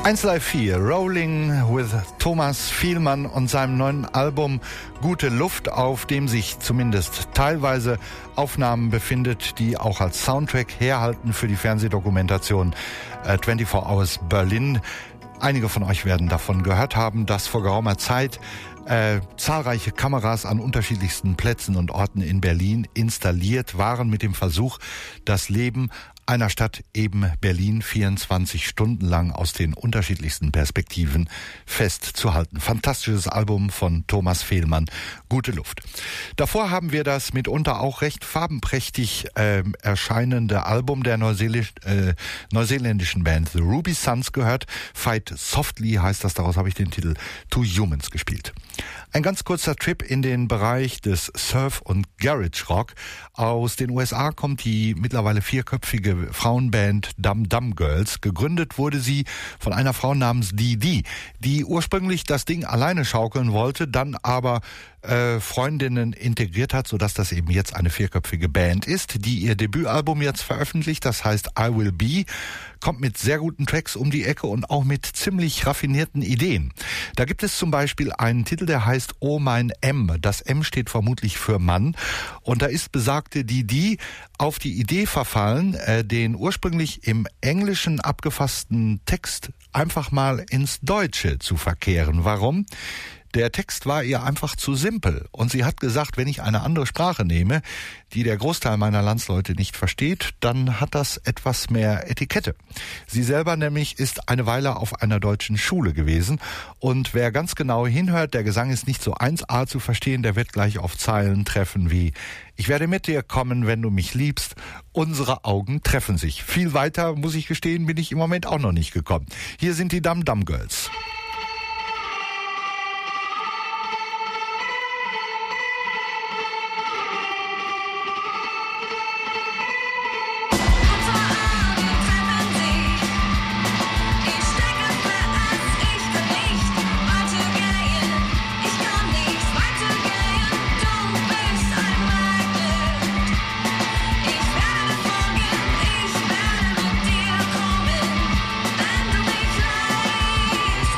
eins Live vier, Rolling with Thomas Fielmann und seinem neuen Album Gute Luft, auf dem sich zumindest teilweise Aufnahmen befindet, die auch als Soundtrack herhalten für die Fernsehdokumentation äh, vierundzwanzig Hours Berlin. Einige von euch werden davon gehört haben, dass vor geraumer Zeit äh, zahlreiche Kameras an unterschiedlichsten Plätzen und Orten in Berlin installiert waren mit dem Versuch, das Leben einer Stadt, eben Berlin, vierundzwanzig Stunden lang aus den unterschiedlichsten Perspektiven festzuhalten. Fantastisches Album von Thomas Fielmann, Gute Luft. Davor haben wir das mitunter auch recht farbenprächtig äh, erscheinende Album der Neuseelisch, äh, neuseeländischen Band The Ruby Sons gehört. Fight Softly heißt das, daraus habe ich den Titel To Humans gespielt. Ein ganz kurzer Trip in den Bereich des Surf- und Garage Rock. Aus den U S A kommt die mittlerweile vierköpfige Frauenband Dum Dum Girls. Gegründet wurde sie von einer Frau namens Dee Dee, die ursprünglich das Ding alleine schaukeln wollte, dann aber äh, Freundinnen integriert hat, sodass das eben jetzt eine vierköpfige Band ist, die ihr Debütalbum jetzt veröffentlicht, das heißt I Will Be, kommt mit sehr guten Tracks um die Ecke und auch mit ziemlich raffinierten Ideen. Da gibt es zum Beispiel einen Titel, der heißt Oh mein M. Das M steht vermutlich für Mann. Und da ist besagte Dee Dee auf die Idee verfallen, äh, den ursprünglich im Englischen abgefassten Text einfach mal ins Deutsche zu verkehren. Warum? Der Text war ihr einfach zu simpel und sie hat gesagt, wenn ich eine andere Sprache nehme, die der Großteil meiner Landsleute nicht versteht, dann hat das etwas mehr Etikette. Sie selber nämlich ist eine Weile auf einer deutschen Schule gewesen und wer ganz genau hinhört, der Gesang ist nicht so eins a zu verstehen, der wird gleich auf Zeilen treffen wie Ich werde mit dir kommen, wenn du mich liebst. Unsere Augen treffen sich. Viel weiter, muss ich gestehen, bin ich im Moment auch noch nicht gekommen. Hier sind die Dum Dum Girls. Ich werde mit dir kommen, wenn du mich leihst.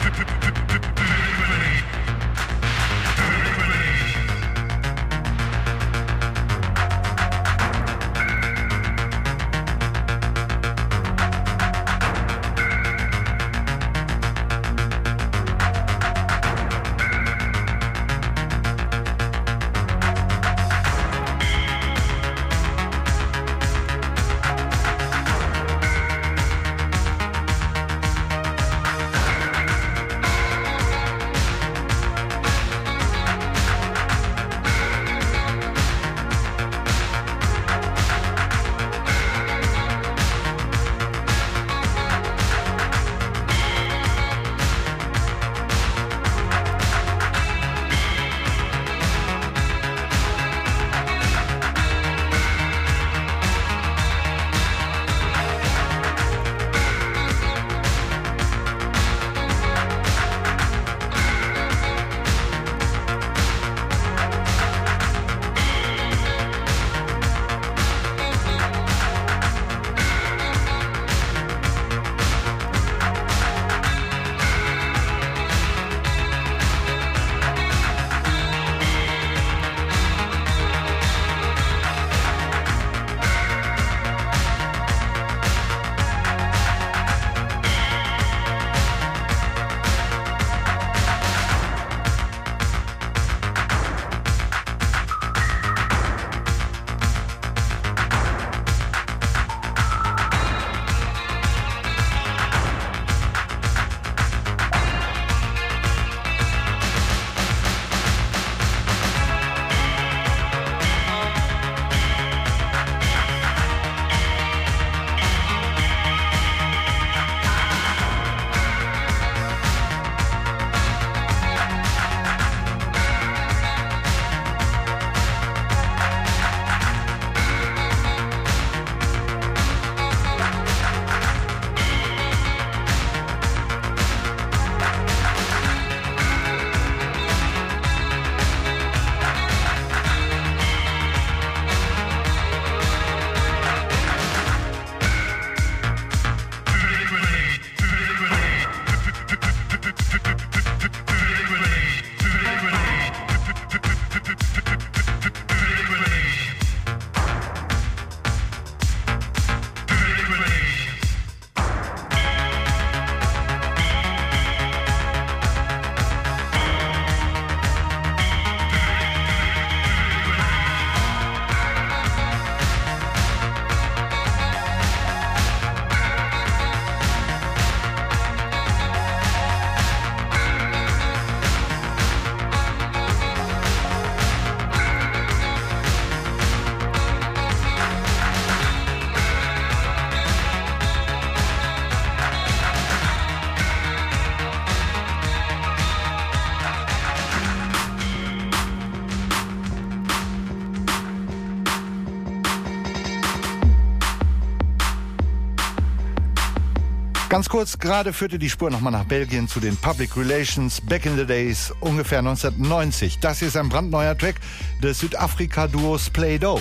P- P- P- Ganz kurz, gerade führte die Spur nochmal nach Belgien zu den Public Relations Back in the Days, ungefähr neunzehnhundertneunzig. Das hier ist ein brandneuer Track des Südafrika-Duos Play-Doh.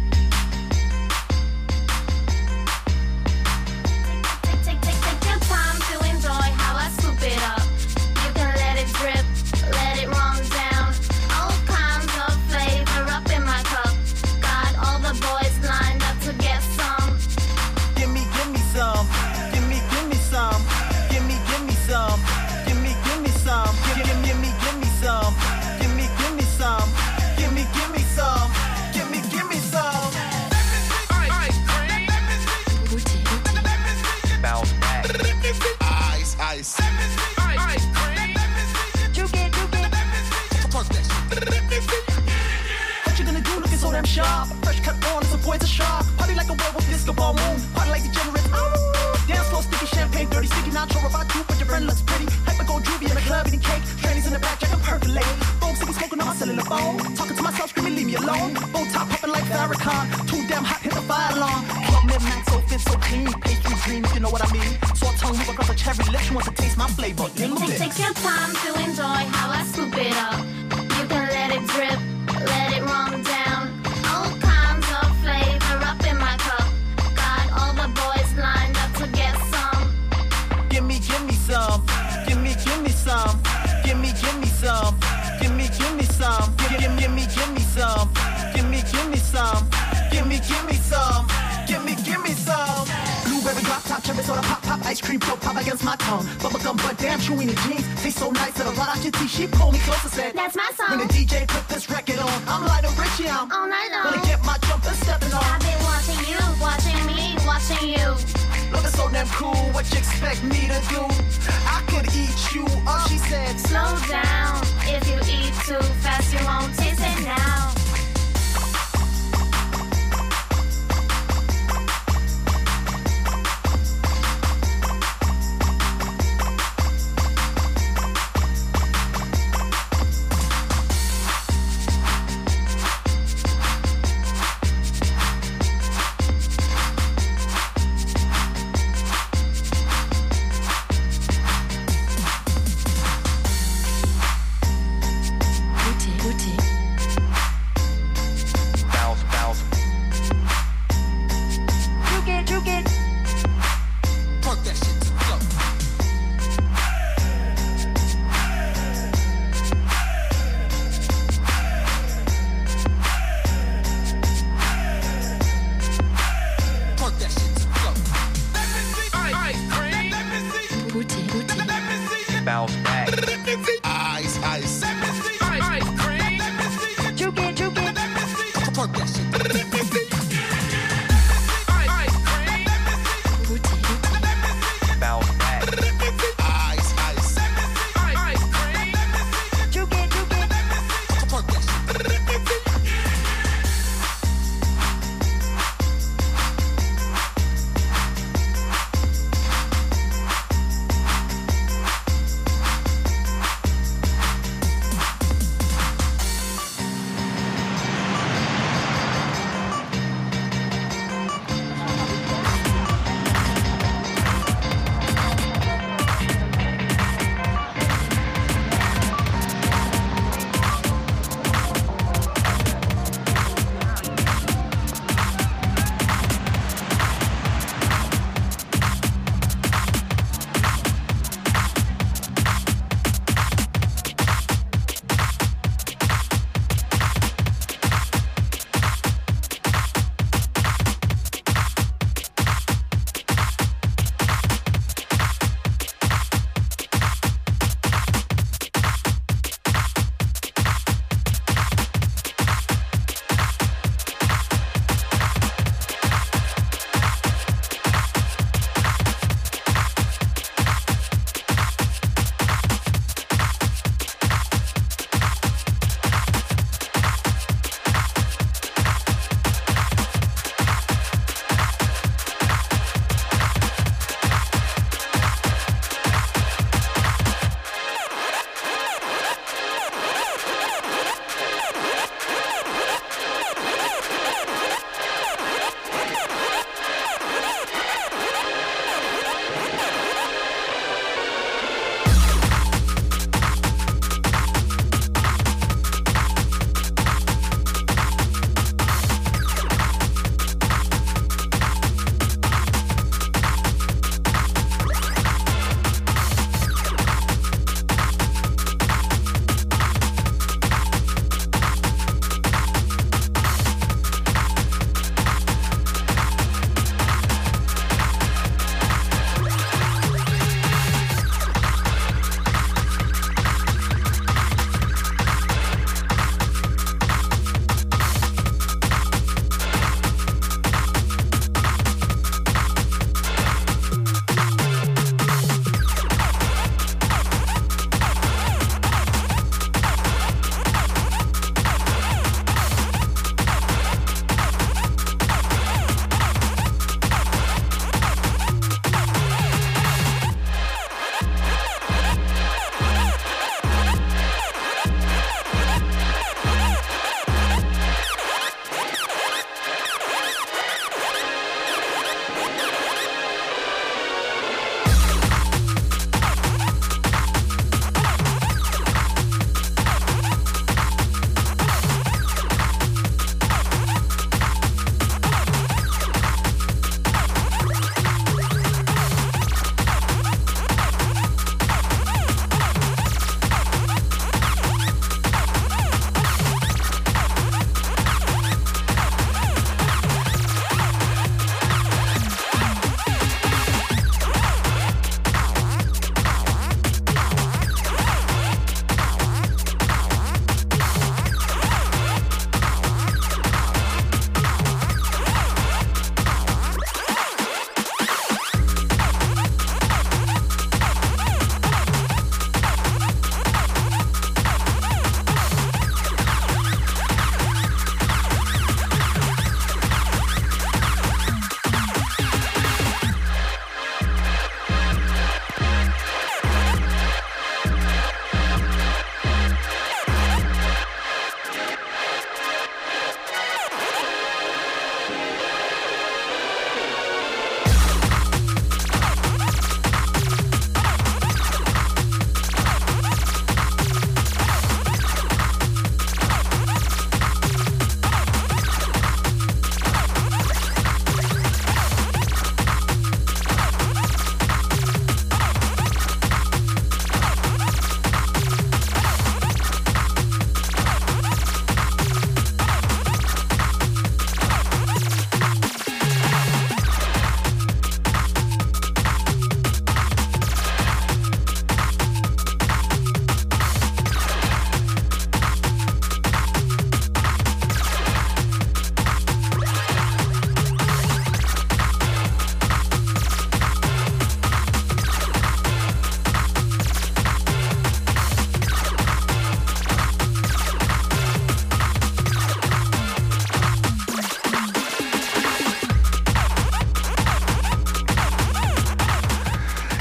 Take, take, take your time to enjoy how I scoop it up. You can let it drip, let it run down. All kinds of flavor up in my cup. Got all the boys lined up to get some. Give me, give me some. Give me, give me some. Give me, give me some. Give me, give me some. Give, give, give me, give me some. Give me, give me some. Give me, give me some. Give me, give me some. Bounce back. Ice, ice. Juke it, juke it. What you gonna do looking so damn sharp? Fresh cut on, it's a poison shark. Party like a werewolf, disco ball moon. Party like degenerate. Oh, dance floor, sticky champagne, dirty, sticky, not sure about you, but your friend looks pretty. Hyper go droopy in the club, eating cake. Trannies in the back, jack, I'm percolating. Folks, sticky smoking on my cellular phone. Talking to myself, screaming, leave me alone. Bow top popping like Farrakhan. Too damn hot, hit the fire alarm. Club midnight, so fit, so clean. Pastry dream, if you know what I mean. Sore tongue, move across a cherry lip. She wants to taste my flavor. Take, take, take your time to enjoy how I scoop it up. You can let it drip, let it run down. All kinds of flavor up in my cup. Got all the boys lined up to get some. Give me, give me some. Give me, give me some. Give me, give me some. Give me, give me some. Give, give, give me, give me some. Give me, give me some. Give me, give me some. Give me, give me some. Blueberry drop top, cherry soda pop, pop, ice cream float, pop against my tongue. Bubblegum, but damn, chewy in the jeans. Taste so nice, it'll rot out your teeth. She pulled me closer, said, That's my when song. the D J put this record on, I'm Lionel Richie, I'm All night gonna long. get my jumper stepping I've on. been watching you, watching me, watching you. Looking so damn cool, what you expect me to do? I could eat you up, she said. Slow down. If you eat too fast, you won't taste it now. Bounce, bounce. Juke it, juke it. Fuck that shit to the floor. Fuck that shit to the floor. Bounce back. Ice, ice. Juke it, juke it. Fuck that shit. Bounce back. Ice, ice. Juke it, juke it. Fuck that shit.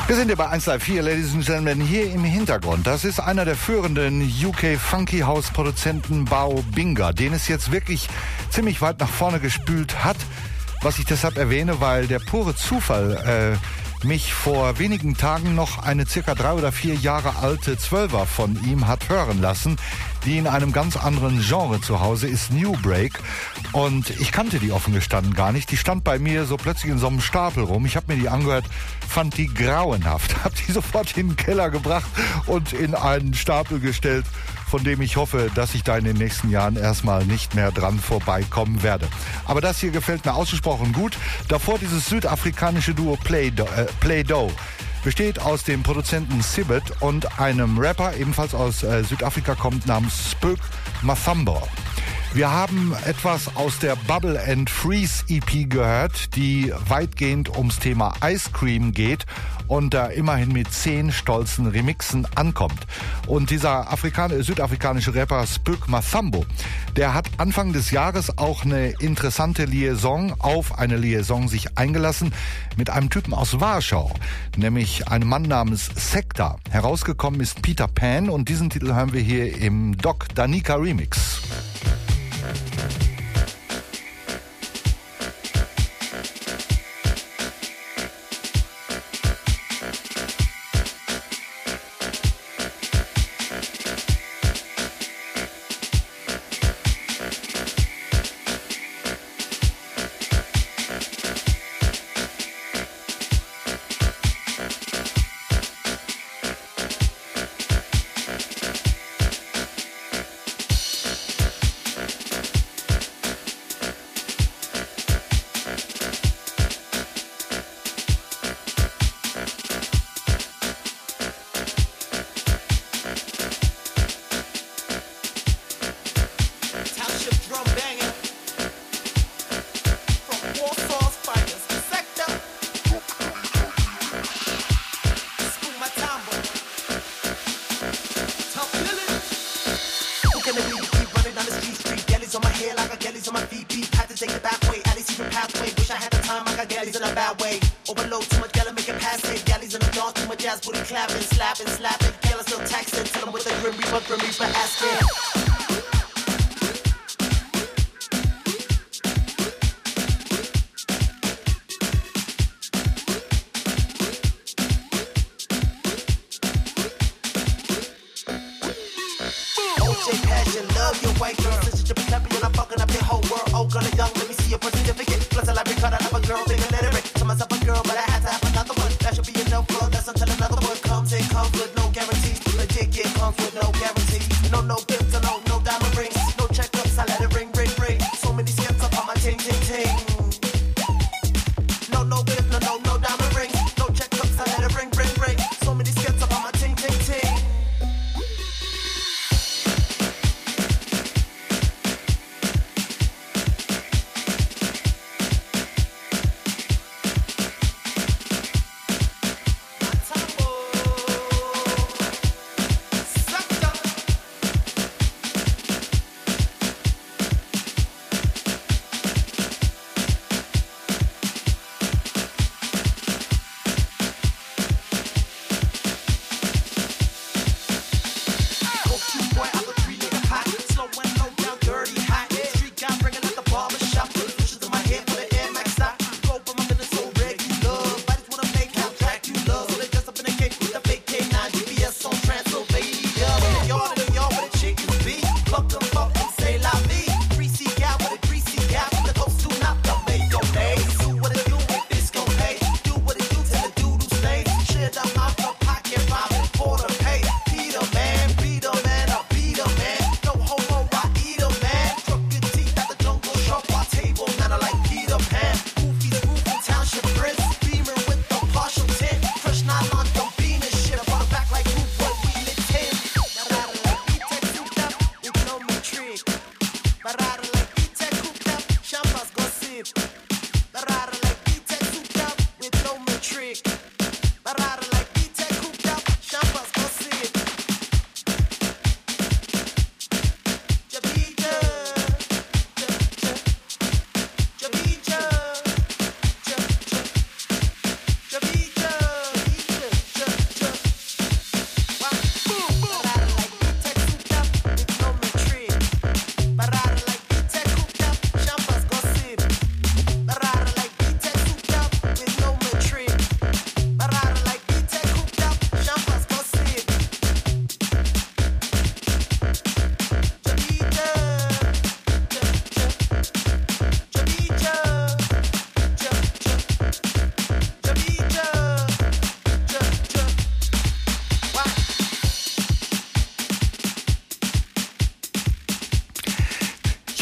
Wir sind hier bei eins Live vier, Ladies and Gentlemen, hier im Hintergrund. Das ist einer der führenden U K Funky House Produzenten, Bao Binga, den es jetzt wirklich ziemlich weit nach vorne gespült hat. Was ich deshalb erwähne, weil der pure Zufall äh, mich vor wenigen Tagen noch eine circa drei oder vier Jahre alte Zwölfer von ihm hat hören lassen, die in einem ganz anderen Genre zu Hause ist, New Break. Und ich kannte die offen gestanden gar nicht. Die stand bei mir so plötzlich in so einem Stapel rum. Ich habe mir die angehört, fand die grauenhaft. Habe die sofort in den Keller gebracht und in einen Stapel gestellt, von dem ich hoffe, dass ich da in den nächsten Jahren erstmal nicht mehr dran vorbeikommen werde. Aber das hier gefällt mir ausgesprochen gut. Davor dieses südafrikanische Duo Play-Doh. Äh, Play-Doh. Besteht aus dem Produzenten Sibet und einem Rapper, ebenfalls aus äh, Südafrika kommt, namens Spook Mathamba. Wir haben etwas aus der Bubble and Freeze E P gehört, die weitgehend ums Thema Ice Cream geht und da immerhin mit zehn stolzen Remixen ankommt. Und dieser Afrikan- südafrikanische Rapper Spook Mathamba, der hat Anfang des Jahres auch eine interessante Liaison auf eine Liaison sich eingelassen mit einem Typen aus Warschau, nämlich einem Mann namens Sekta. Herausgekommen ist Peter Pan und diesen Titel hören wir hier im Doc Danica Remix.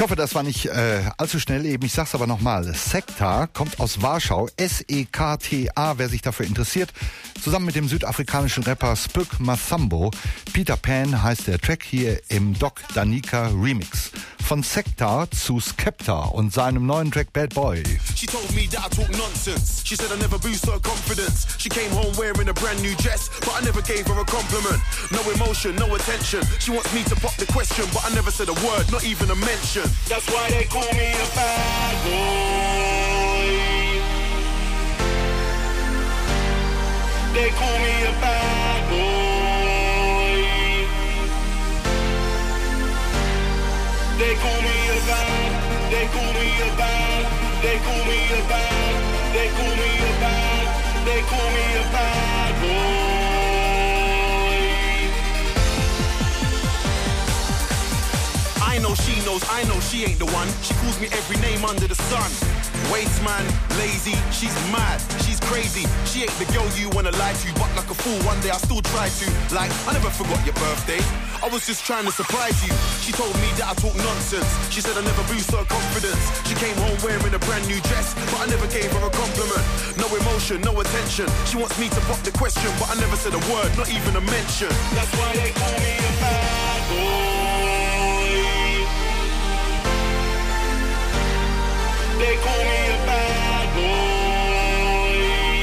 hoffe, das war nicht äh, allzu schnell eben. Ich sag's aber nochmal. Sekta kommt aus Warschau. S E K T A, wer sich dafür interessiert. Zusammen mit dem südafrikanischen Rapper Spuk Masambo. Peter Pan heißt der Track hier im Doc Danica Remix. Von Sekta zu Skepta und seinem neuen Track Bad Boy. She told me that I talk nonsense. She said I never boost her confidence. She came home wearing a brand new dress, but I never gave her a compliment. No emotion, no attention. She wants me to pop the question, but I never said a word, not even a mention. That's why they call me a bad boy. They call me a bad boy. They call me a bad, they call me a bad, they call me a bad, they call me a bad, they call me a bad boy. I know she knows, I know she ain't the one. She calls me every name under the sun. Waste man, lazy, she's mad, she's crazy. She ain't the girl you wanna lie to, but like a fool one day I still try to. Like, I never forgot your birthday, I was just trying to surprise you. She told me that I talk nonsense. She said I never boost her confidence. She came home wearing a brand new dress, but I never gave her a compliment. No emotion, no attention. She wants me to pop the question, but I never said a word, not even a mention. That's why they call me a bad boy. They call me a bad boy.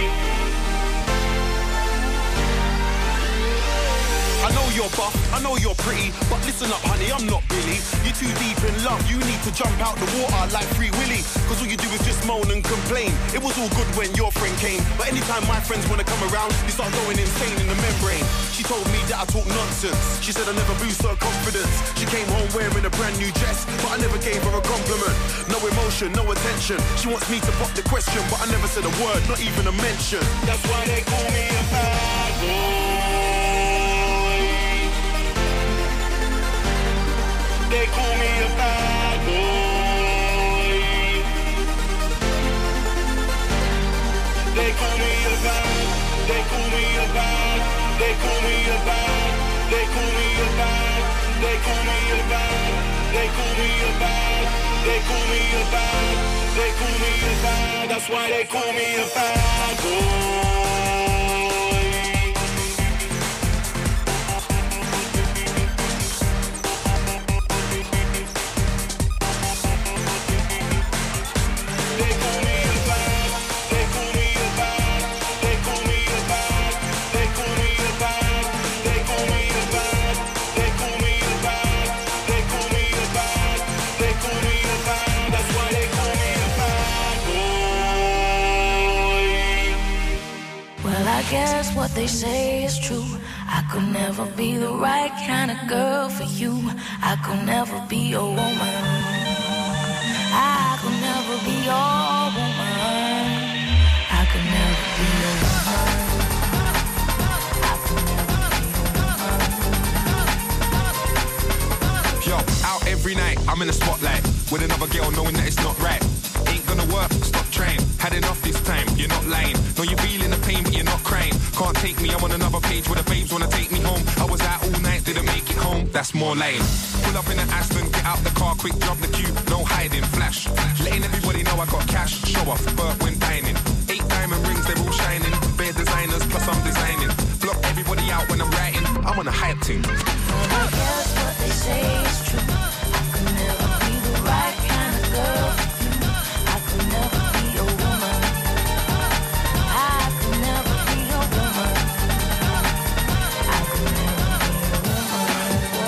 I know you're buff, I know you're pretty, but listen up honey, I'm not Billy. You're too deep in love, you need to jump out the water like Free Willy. Cause all you do is just moan and complain. It was all good when your friend came, but anytime my friends wanna come around, you start going insane in the membrane. She told me that I talk nonsense. She said I never boost her confidence. She came home wearing a brand new dress, but I never gave her a compliment. No emotion, no attention. She wants me to pop the question, but I never said a word, not even a mention. That's why they call me a bad boy. They call me a bad boy. They call me a bad, they call me a bad, they call me a bad, they call me a bad, they call me a bad, they call me a bad, they call me a bad, they call me a bad, that's why they call me a bad boy. I guess what they say is true. I could never be the right kind of girl for you. I could never be your woman. I could never be your woman. I could never be your woman. I could never be your woman. Yo, out every night, I'm in the spotlight with another girl knowing that it's not right. Ain't gonna work, stop trying. Had enough this time, you're not lying. No, you're feeling the pain, but you're not crying. Can't take me, I'm on another page where the babes wanna take me home. I was out all night, didn't make it home, that's more lying. Pull up in an Aston, get out the car quick, drop the queue, no hiding, flash. Letting everybody know I got cash, show off, Bert when dining. Eight diamond rings, they're all shining. Bare designers, plus I'm designing. Block everybody out when I'm writing, I'm on a hype team. I guess what they say is true. I could never be the right kind of girl for you. I could never be your woman. I could never be your woman. I could never be your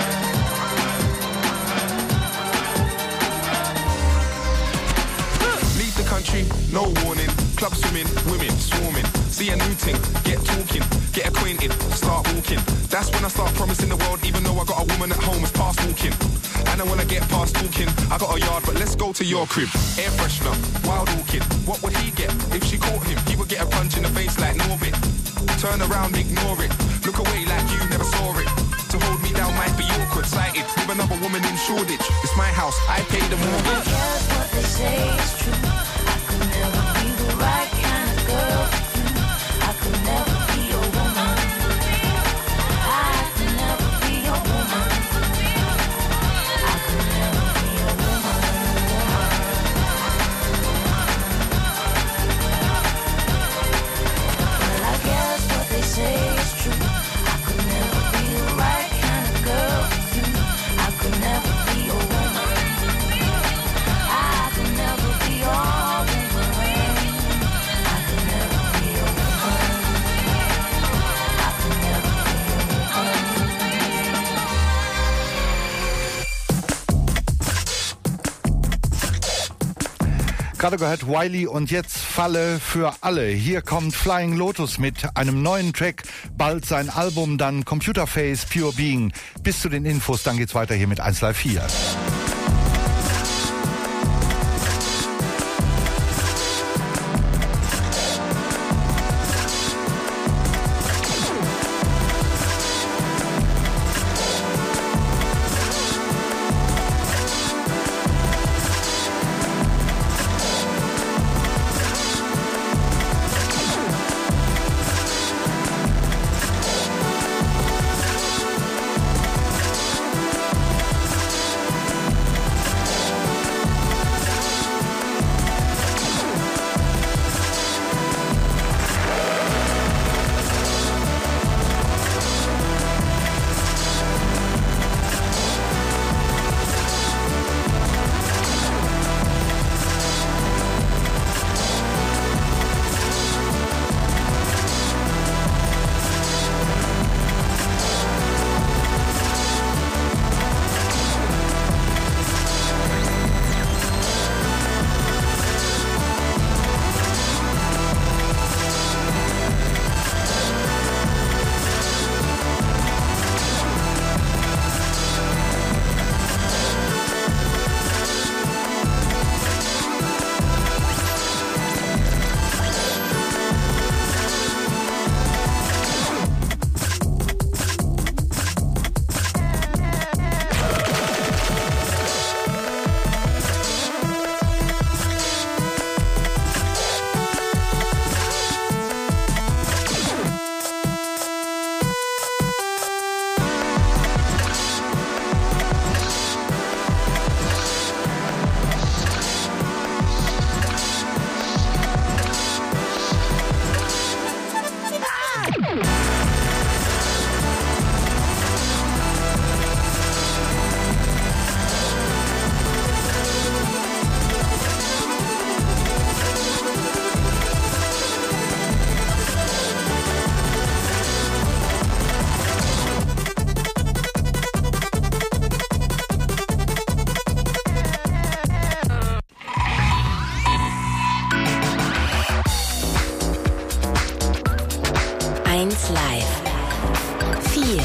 woman. Leave the country, no warning. Club swimming, women swarming. See a new thing, get talking, get acquainted, start walking. That's when I start promising the world, even though I got a woman at home, it's past walking. And I wanna get past talking, I got a yard, but let's go to your crib. Air freshener, wild orchid, what would he get? If she caught him, he would get a punch in the face like Norbit. Turn around, ignore it, look away like you never saw it. To hold me down might be awkward, sighted with another woman in Shoreditch. It's my house, I pay the mortgage. I guess what they say is true. I could never be the right kind of girl for you. I could never be your woman. I could never be your woman. I could never be your woman. Gerade gehört Wiley und jetzt Falle für alle. Hier kommt Flying Lotus mit einem neuen Track, bald sein Album, dann Computerface, Pure Being. Bis zu den Infos, dann geht's weiter hier mit eins Live vier. eins Live vier.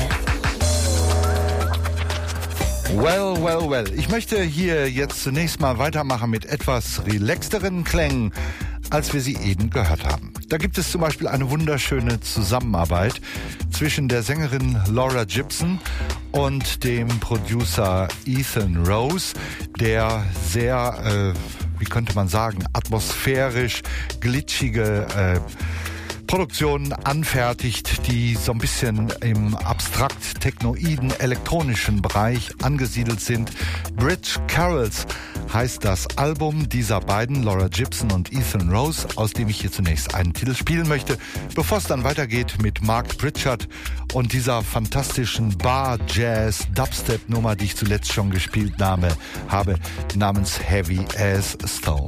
Well, well, well. Ich möchte hier jetzt zunächst mal weitermachen mit etwas relaxteren Klängen, als wir sie eben gehört haben. Da gibt es zum Beispiel eine wunderschöne Zusammenarbeit zwischen der Sängerin Laura Gibson und dem Producer Ethan Rose, der sehr, äh, wie könnte man sagen, atmosphärisch glitschige äh, Produktionen anfertigt, die so ein bisschen im abstrakt-technoiden elektronischen Bereich angesiedelt sind. Bridge Carols heißt das Album dieser beiden, Laura Gibson und Ethan Rose, aus dem ich hier zunächst einen Titel spielen möchte, bevor es dann weitergeht mit Mark Pritchard und dieser fantastischen Bar-Jazz-Dubstep-Nummer, die ich zuletzt schon gespielt habe, namens Heavy as Stone.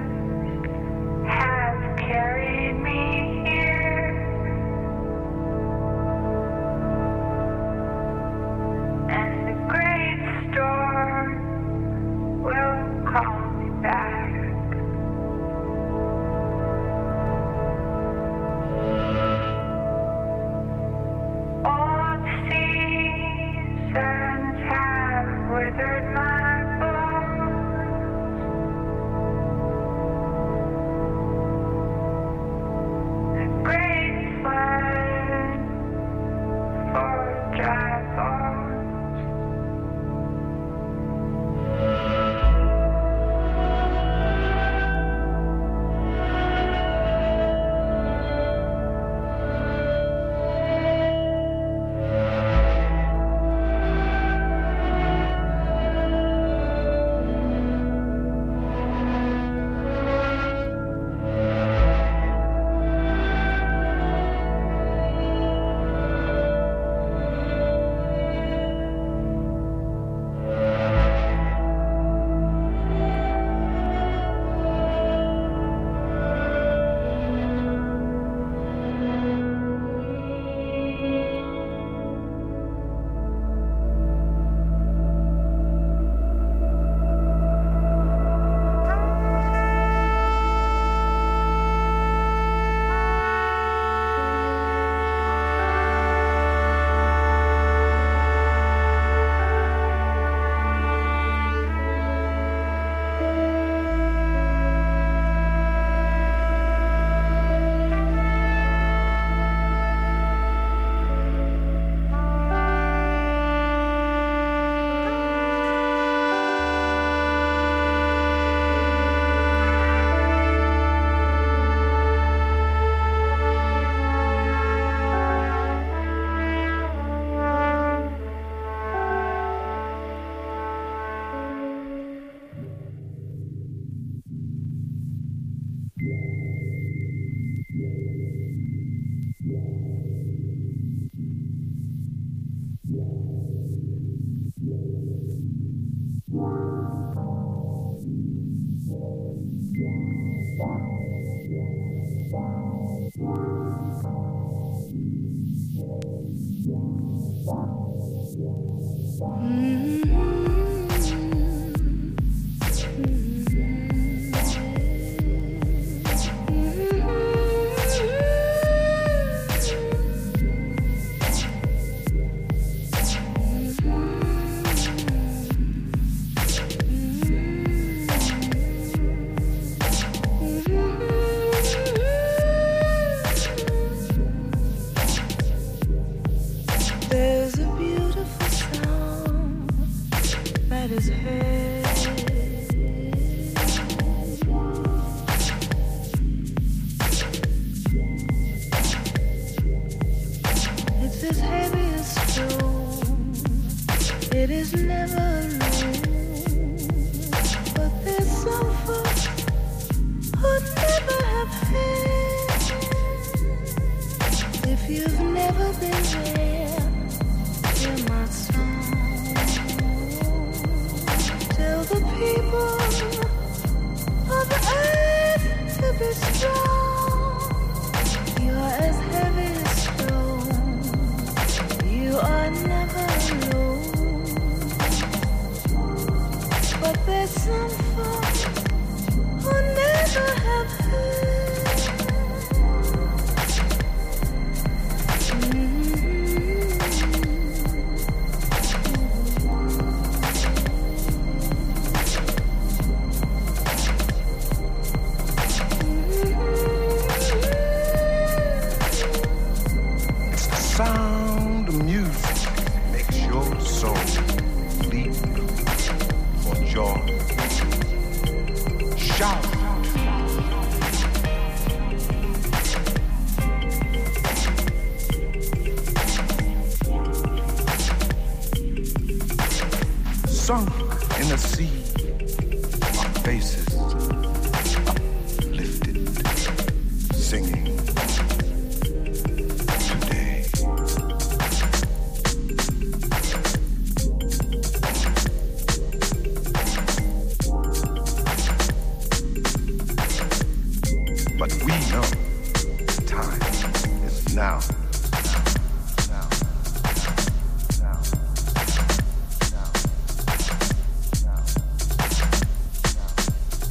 Carried me here. There's a beautiful sound that is heard. It's as heavy as stone. It is never alone. But there's some folks who never have had. If you've never been there, hear my song. Tell the people of the earth to be strong. You are as heavy as stone. You are never alone. But there's some folks who never have heard. Sound of music makes your soul leap for joy. Shout. Sunk in the sea, our faces uplifted, singing. But we know the time is now. Now, now, now, now, now, now, now.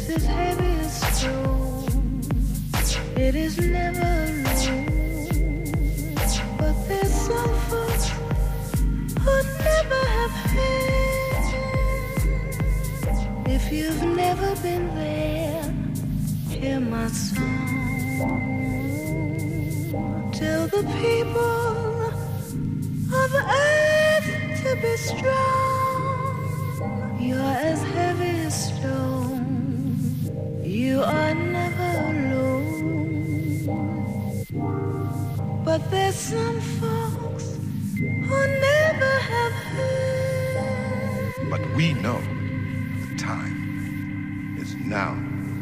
It's as heavy as stone. It is never alone. But there's some folks who never have had. If you've never been there, hear my song. Tell the people of earth to be strong. You're as heavy as stone. You are never alone. But there's some folks who never have heard. But we know the time is now.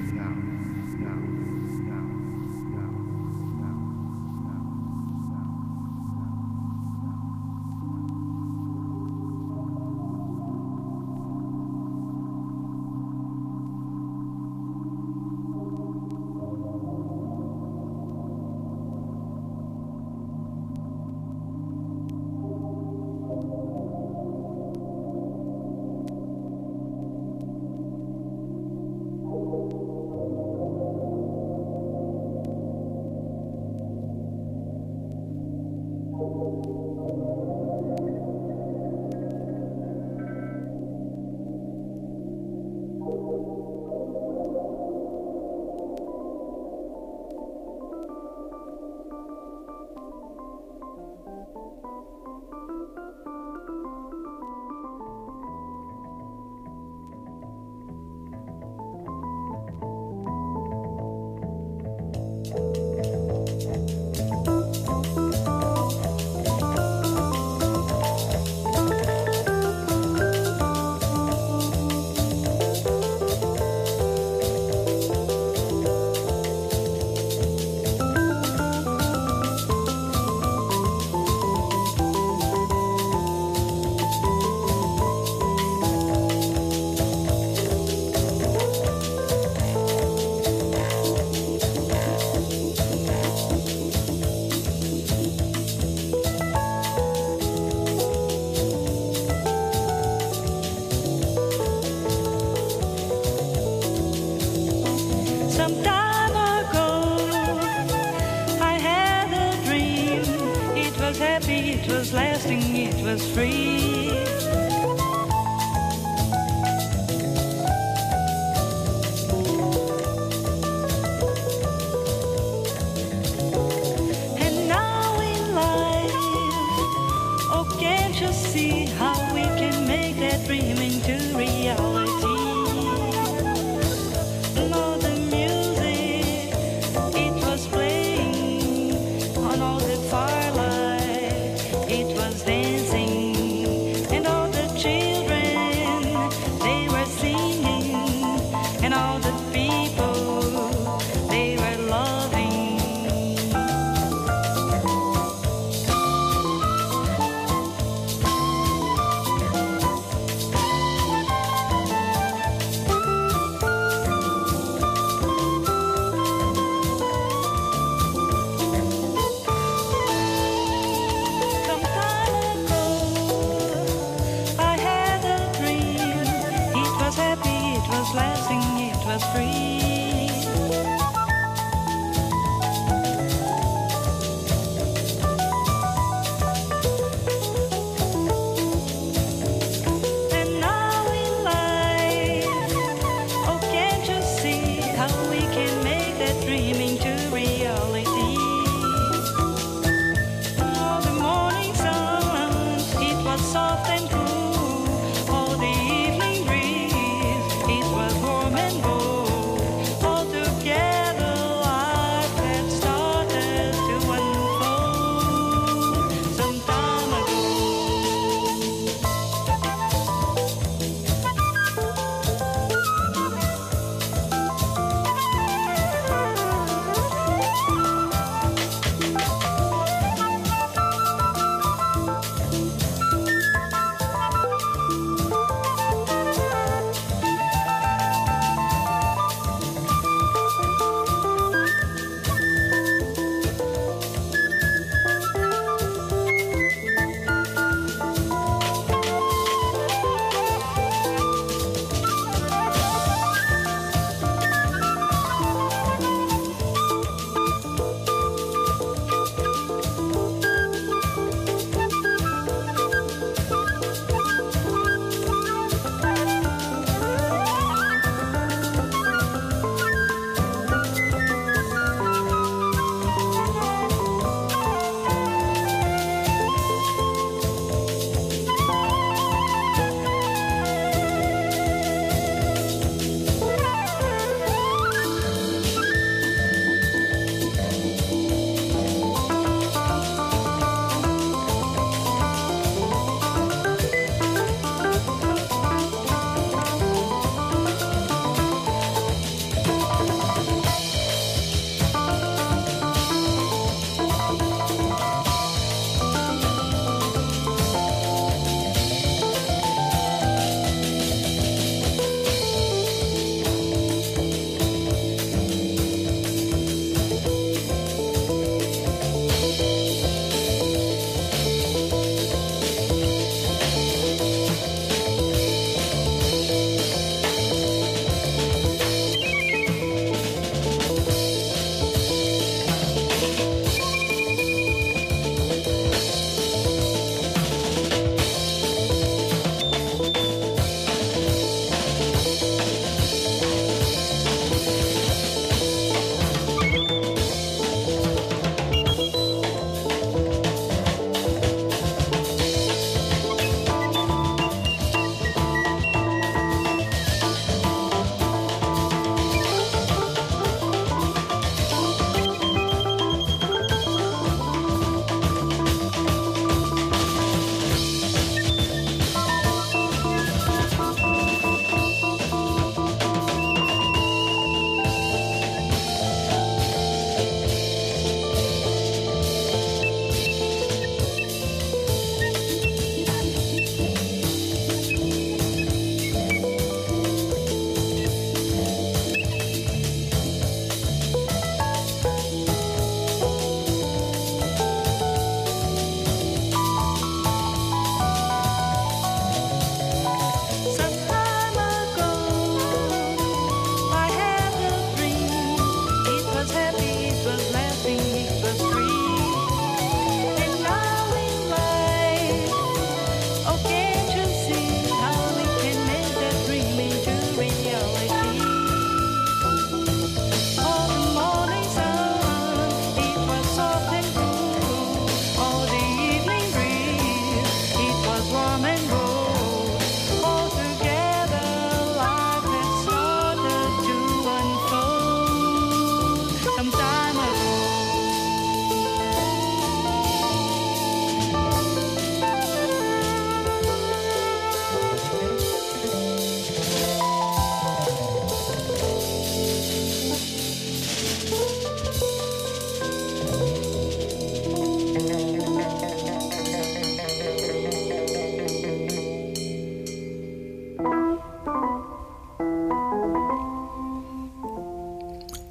It was lasting, it was free. And now in life, oh, can't you see how we can make that dream into reality? Lord, the music, it was playing on all the firelight. It was dancing, and all the children, they were singing, and all the people, they were loving. Some time ago, I had a dream. It was happy, it was lasting, it was free. And now in life, oh, can't you see how we can make that dream into reality? Oh, the morning sun, it was soft and cool. Oh, the evening breeze, it was warm and bold.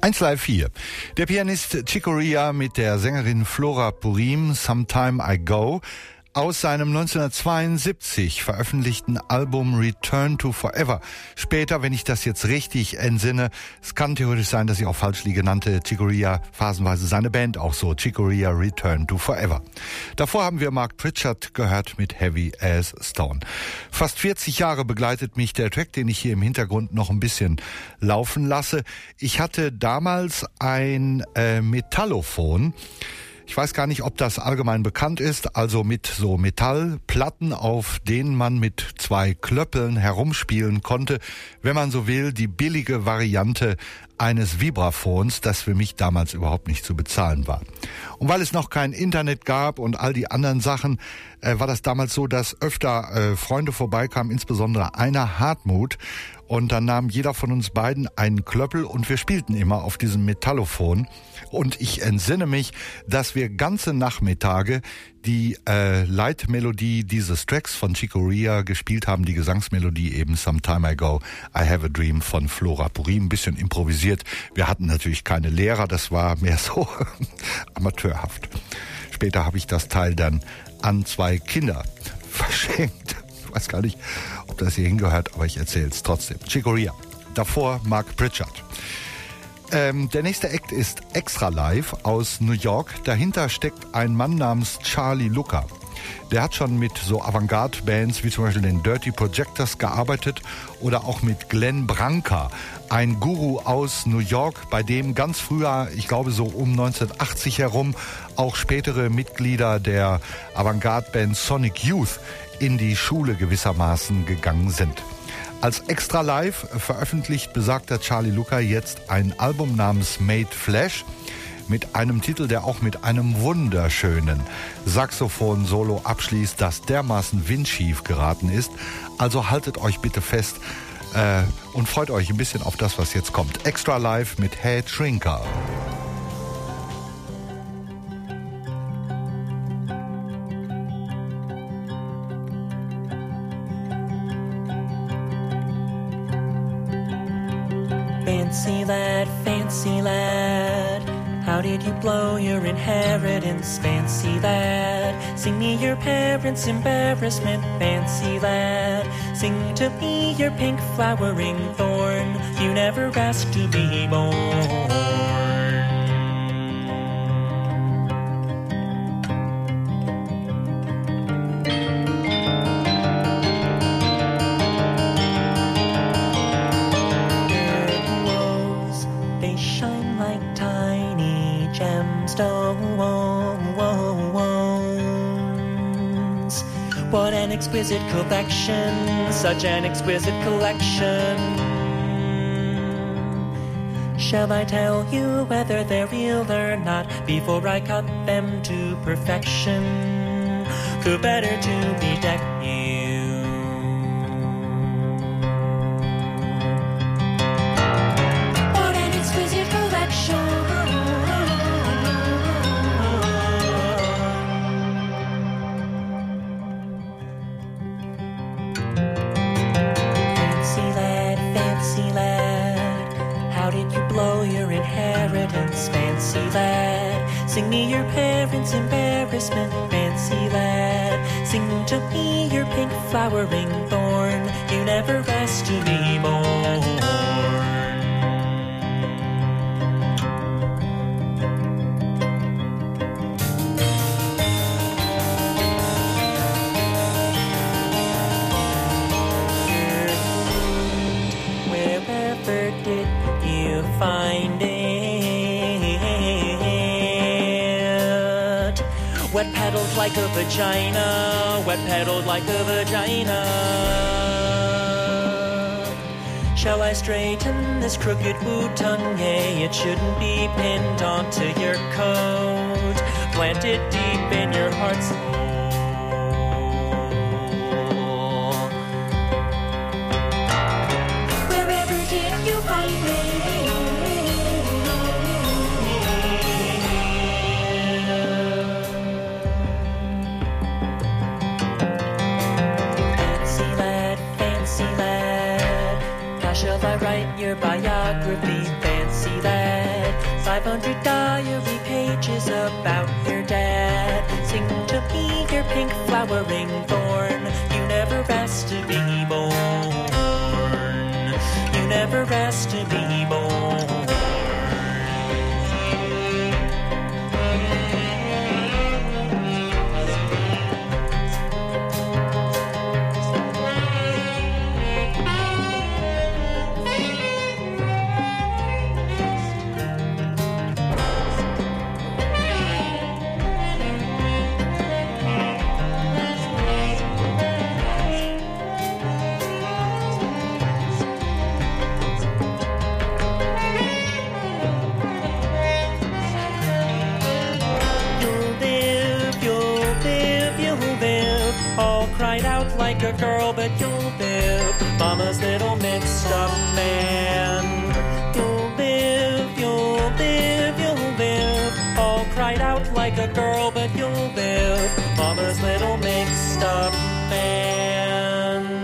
eins Live vier. Der Pianist Chick Corea mit der Sängerin Flora Purim, Sometime I Go, aus seinem neunzehnhundertzweiundsiebzig veröffentlichten Album Return to Forever. Später, wenn ich das jetzt richtig entsinne, es kann theoretisch sein, dass ich auch falsch liege, nannte Chick Corea phasenweise seine Band auch so, Chick Corea Return to Forever. Davor haben wir Mark Pritchard gehört mit Heavy as Stone. Fast vierzig Jahre begleitet mich der Track, den ich hier im Hintergrund noch ein bisschen laufen lasse. Ich hatte damals ein äh, Metallophon. Ich weiß gar nicht, ob das allgemein bekannt ist, also mit so Metallplatten, auf denen man mit zwei Klöppeln herumspielen konnte, wenn man so will, die billige Variante eines Vibraphons, das für mich damals überhaupt nicht zu bezahlen war. Und weil es noch kein Internet gab und all die anderen Sachen, äh, war das damals so, dass öfter äh, Freunde vorbeikamen, insbesondere einer Hartmut, und dann nahm jeder von uns beiden einen Klöppel und wir spielten immer auf diesem Metallophon. Und ich entsinne mich, dass wir ganze Nachmittage die äh, Leitmelodie dieses Tracks von Chick Corea gespielt haben, die Gesangsmelodie eben Sometime I Go, I Have a Dream von Flora Purim, ein bisschen improvisiert. Wir hatten natürlich keine Lehrer, das war mehr so amateurhaft. Später habe ich das Teil dann an zwei Kinder verschenkt. Ich weiß gar nicht, ob das hier hingehört, aber ich erzähle es trotzdem. Chick Corea, davor Mark Pritchard. Ähm, der nächste Act ist Extra Live aus New York. Dahinter steckt ein Mann namens Charlie Luca. Der hat schon mit so Avantgarde-Bands wie zum Beispiel den Dirty Projectors gearbeitet oder auch mit Glenn Branca, ein Guru aus New York, bei dem ganz früher, ich glaube so um neunzehnhundertachtzig herum, auch spätere Mitglieder der Avantgarde-Band Sonic Youth in die Schule gewissermaßen gegangen sind. Als Extra Live veröffentlicht besagter Charlie Luca jetzt ein Album namens Made Flash mit einem Titel, der auch mit einem wunderschönen Saxophon-Solo abschließt, das dermaßen windschief geraten ist. Also haltet euch bitte fest äh, und freut euch ein bisschen auf das, was jetzt kommt. Extra Live mit Head Shrinker. Fancy lad, fancy lad, how did you blow your inheritance? Fancy lad, sing me your parents' embarrassment. Fancy lad, sing to me your pink flowering thorn. You never asked to be born. What an exquisite collection, such an exquisite collection. Shall I tell you whether they're real or not before I cut them to perfection? Who better to bedeck you? What an exquisite collection. Fancy lad, sing me your parents' embarrassment. Fancy lad, sing to me your pink flowering thorn. You never asked to be born. Wherever did you find it? Wet pedaled like a vagina, wet pedaled like a vagina. Shall I straighten this crooked boutonniere? It shouldn't be pinned onto your coat, planted deep in your heart's soul. Wherever did you find me? Shall I write your biography? Fancy that. five hundred diary pages about your dad. Sing to me your pink flowering thorn. You never asked to be born. You never asked to be born. Like a girl, but you'll live. Mama's little mixed up man. You'll live, you'll live, you'll live. All cried out like a girl, but you'll live. Mama's little mixed up man.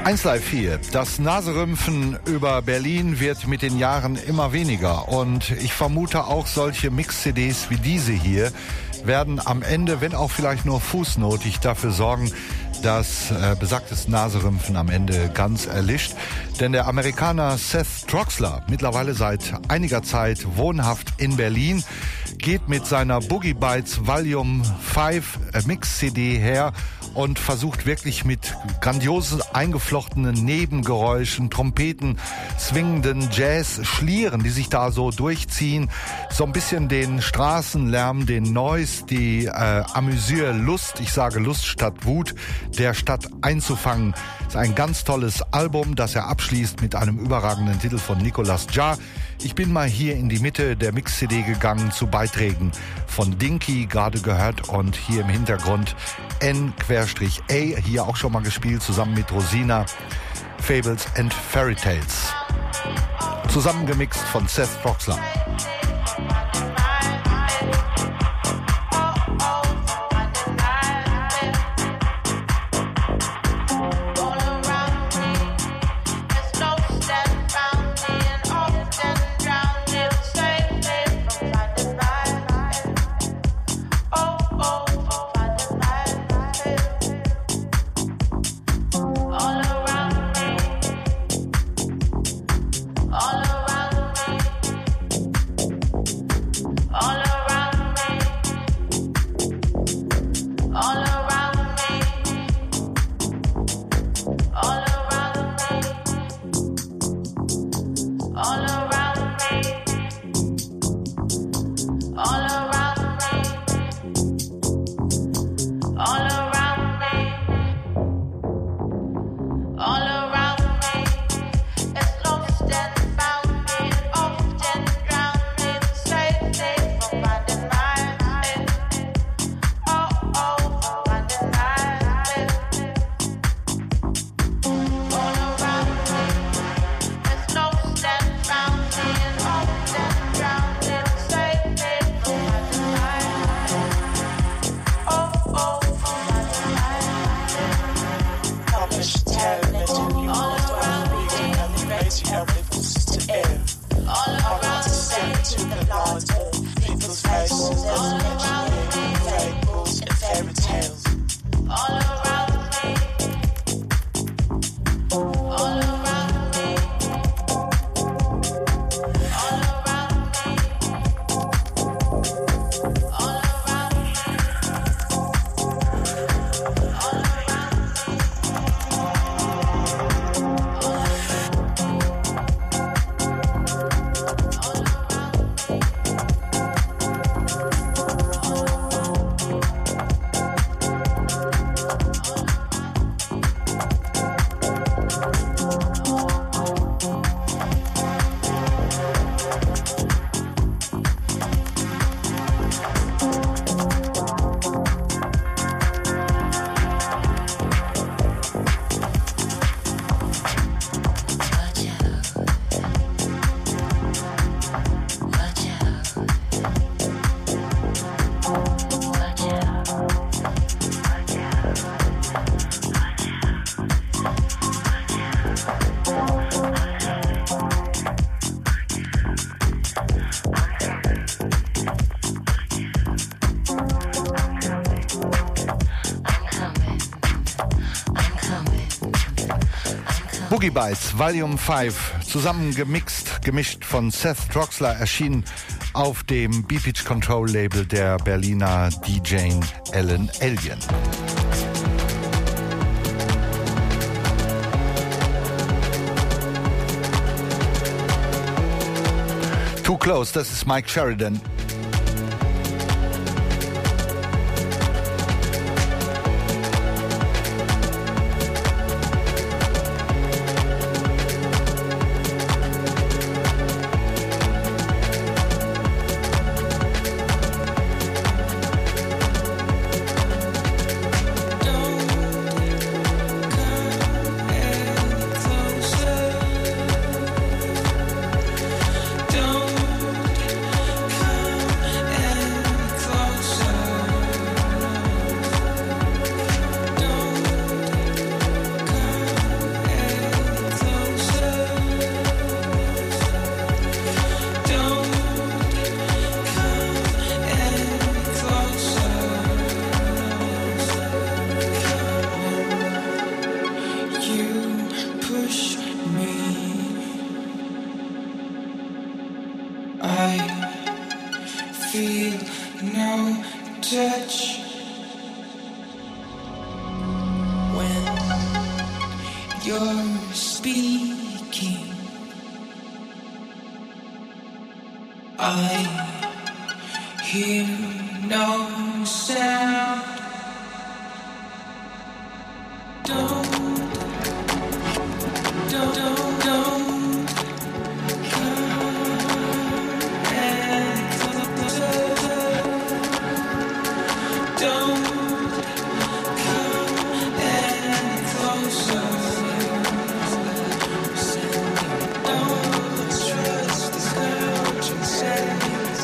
eins Live vier. Das Naserümpfen über Berlin wird mit den Jahren immer weniger. Und ich vermute auch solche Mix-C Ds wie diese hier werden am Ende, wenn auch vielleicht nur fußnotig, dafür sorgen, dass äh, besagtes Naserümpfen am Ende ganz erlischt. Denn der Amerikaner Seth Troxler, mittlerweile seit einiger Zeit wohnhaft in Berlin, geht mit seiner Boogie Bites Volume fünf äh, Mix-C D her und versucht wirklich mit grandiosen eingeflochtenen Nebengeräuschen, Trompeten, swingenden Jazz, Schlieren, die sich da so durchziehen, so ein bisschen den Straßenlärm, den Noise, die äh, Amüsier-Lust, ich sage Lust statt Wut, der Stadt einzufangen. Das ist ein ganz tolles Album, das er abschließt mit einem überragenden Titel von Nicolas Jaar. Ich bin mal hier in die Mitte der Mix-C D gegangen zu Beiträgen von Dinky, gerade gehört, und hier im Hintergrund N A, hier auch schon mal gespielt, zusammen mit Rosina, Fables and Fairy Tales. Zusammengemixt von Seth Troxler. Boogie Bites Volume fünf, zusammen gemixt, gemischt von Seth Troxler, erschienen auf dem B-Pitch Control Label der Berliner D J Ellen Alien. Too Close, das ist Mike Sheridan. Don't come You're speaking. I hear no sound. Don't, don't, don't, don't come any closer. Don't come any closer. Don't trust this couch and say,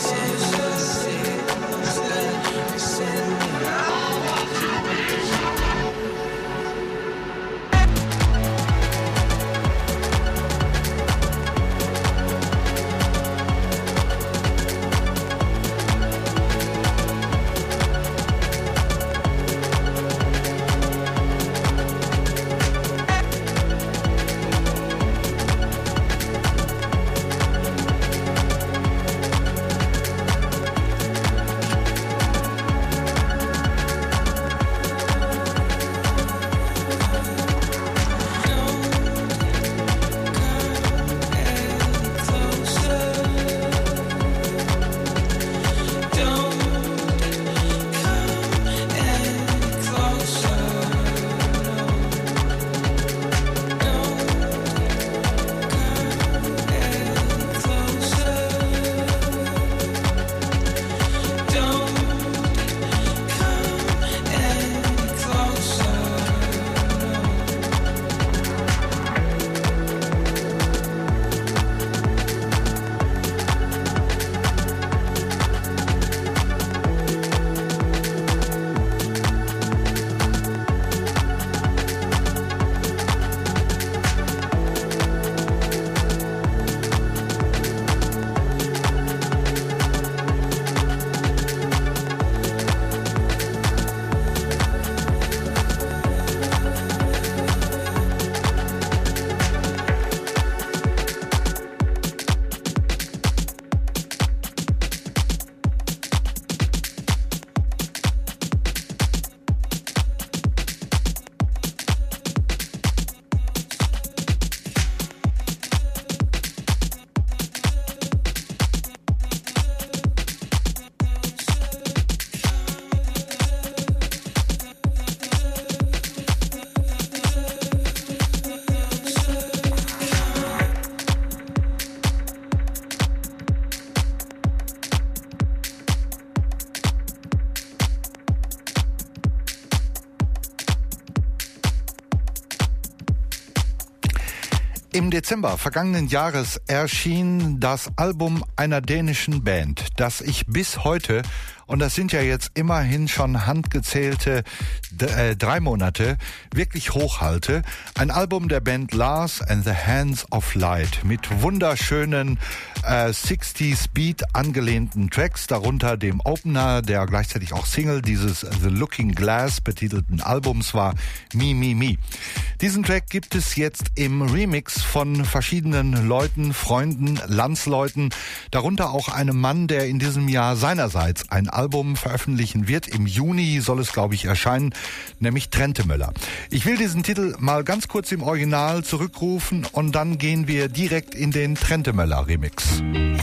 Im Dezember vergangenen Jahres erschien das Album einer dänischen Band, das ich bis heute, und das sind ja jetzt immerhin schon handgezählte d- äh, drei Monate, wirklich hochhalte. Ein Album der Band Lars and the Hands of Light mit wunderschönen äh, sechziger Beat angelehnten Tracks, darunter dem Opener, der gleichzeitig auch Single dieses The Looking Glass betitelten Albums war, Me, Me, Me. Diesen Track gibt es jetzt im Remix von verschiedenen Leuten, Freunden, Landsleuten, darunter auch einem Mann, der in diesem Jahr seinerseits ein Album veröffentlichen wird. Im Juni soll es, glaube ich, erscheinen, nämlich Trentemøller. Ich will diesen Titel mal ganz kurz im Original zurückrufen und dann gehen wir direkt in den Trentemøller Remix.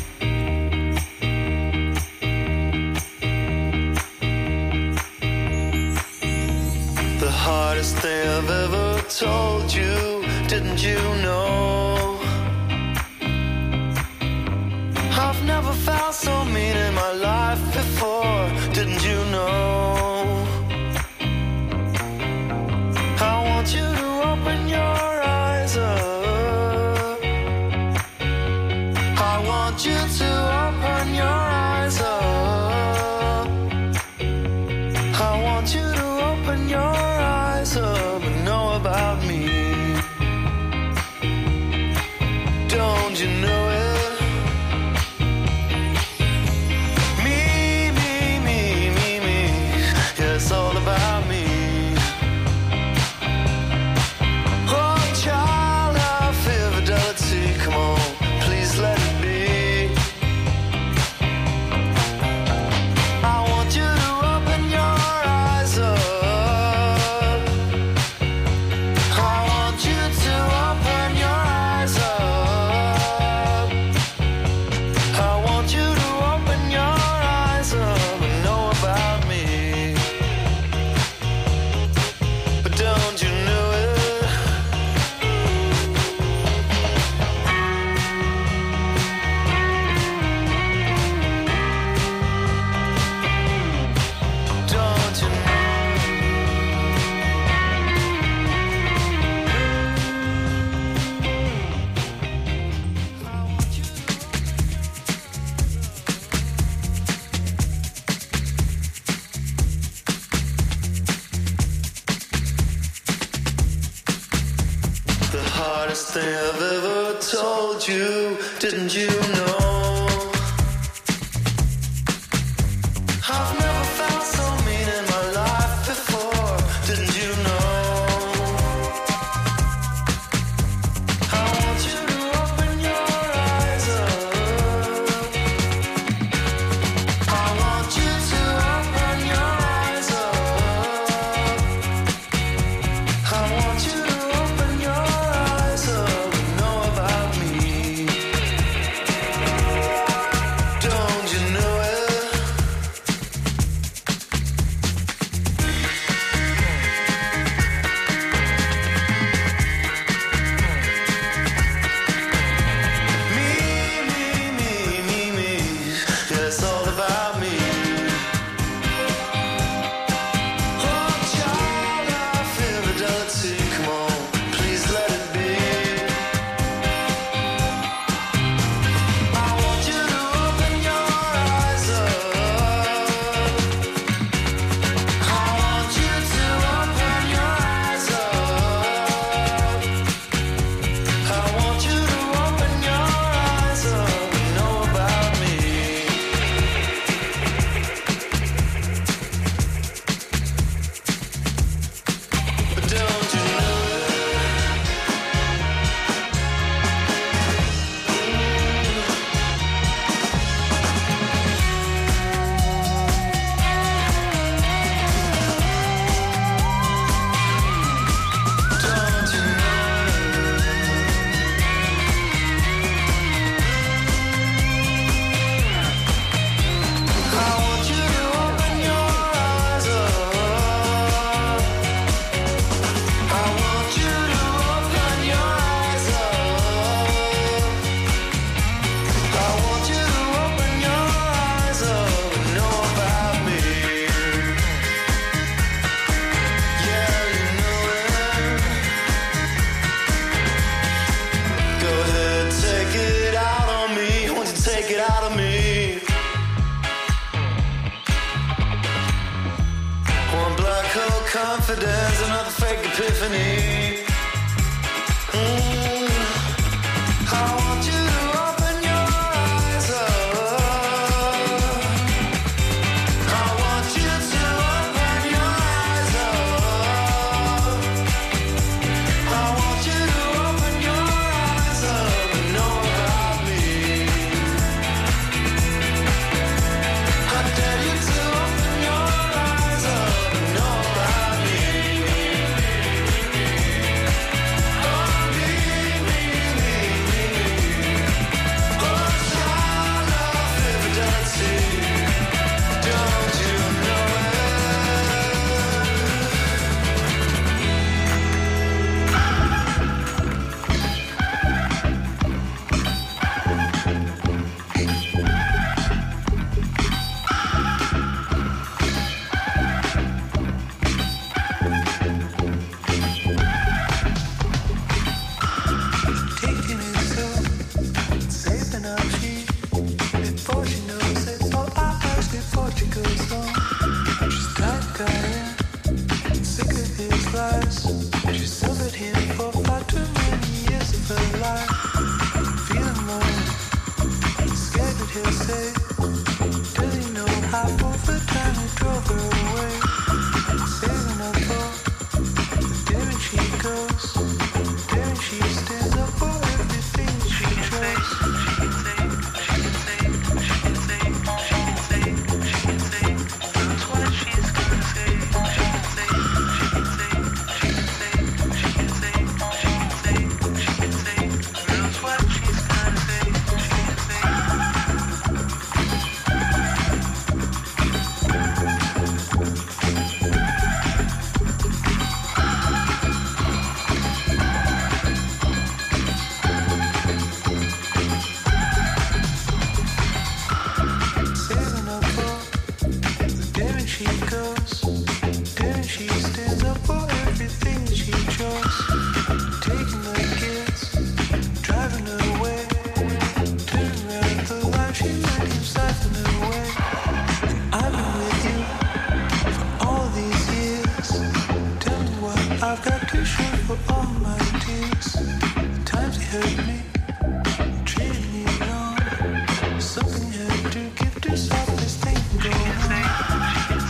The hardest thing I've ever told you, didn't you know? I've never felt so mean in my life before, didn't you know? I want you to open your eyes up. I want you to open your eyes up. I want you to open your eyes up and know about me. Don't you know it? hardest thing I've ever told you. Didn't you know? I've never felt so mean in my life before. Didn't you know? I want you to open your eyes up. I want you to open your eyes up. I want you to open your eyes up and know about me. Don't you know it? Me, me, me, me, me. Yeah, it's all about me. Oh, child of infidelity, come on, please let it be. I want you to open your eyes up. I want you to open your eyes up. I want you to open your eyes up and know about me. But don't you know Don't you I want you to open your eyes up. I want you to open your eyes up. I want you to open your eyes up and know about me. Yeah, you know it. Go ahead, take it out on me. Won't you take it out of me? One black hole confidence, another fake epiphany. Mm. I want you to open your eyes up. I want you to open your eyes up. I want you to open your eyes up and know about me. I dare you to open your eyes up and know about me. Oh, me, me, me, me, me. Oh, child of infidelity. Don't you know taking it slow, saving up cheap. Before she knows it, so I asked before she goes home. She's got a guy in, sick of his lies. She suffered him for far too many years of her life. Feeling lonely, scared that he'll say, does he know how over time he drove her away? Saving up for the day she goes. There she stands up for everything she chose. That's what she's gonna say. That's what she's gonna say. Saving up for the day when she goes. Day when she stands up for everything that she chose. Taking the kids, driving her away. Turning around the life she let him siphon her away. I've been with you for all these years. Tell me what I've got to show for all my tears. hurt me, treated me wrong. Something hurt to give to stop this thing from going on.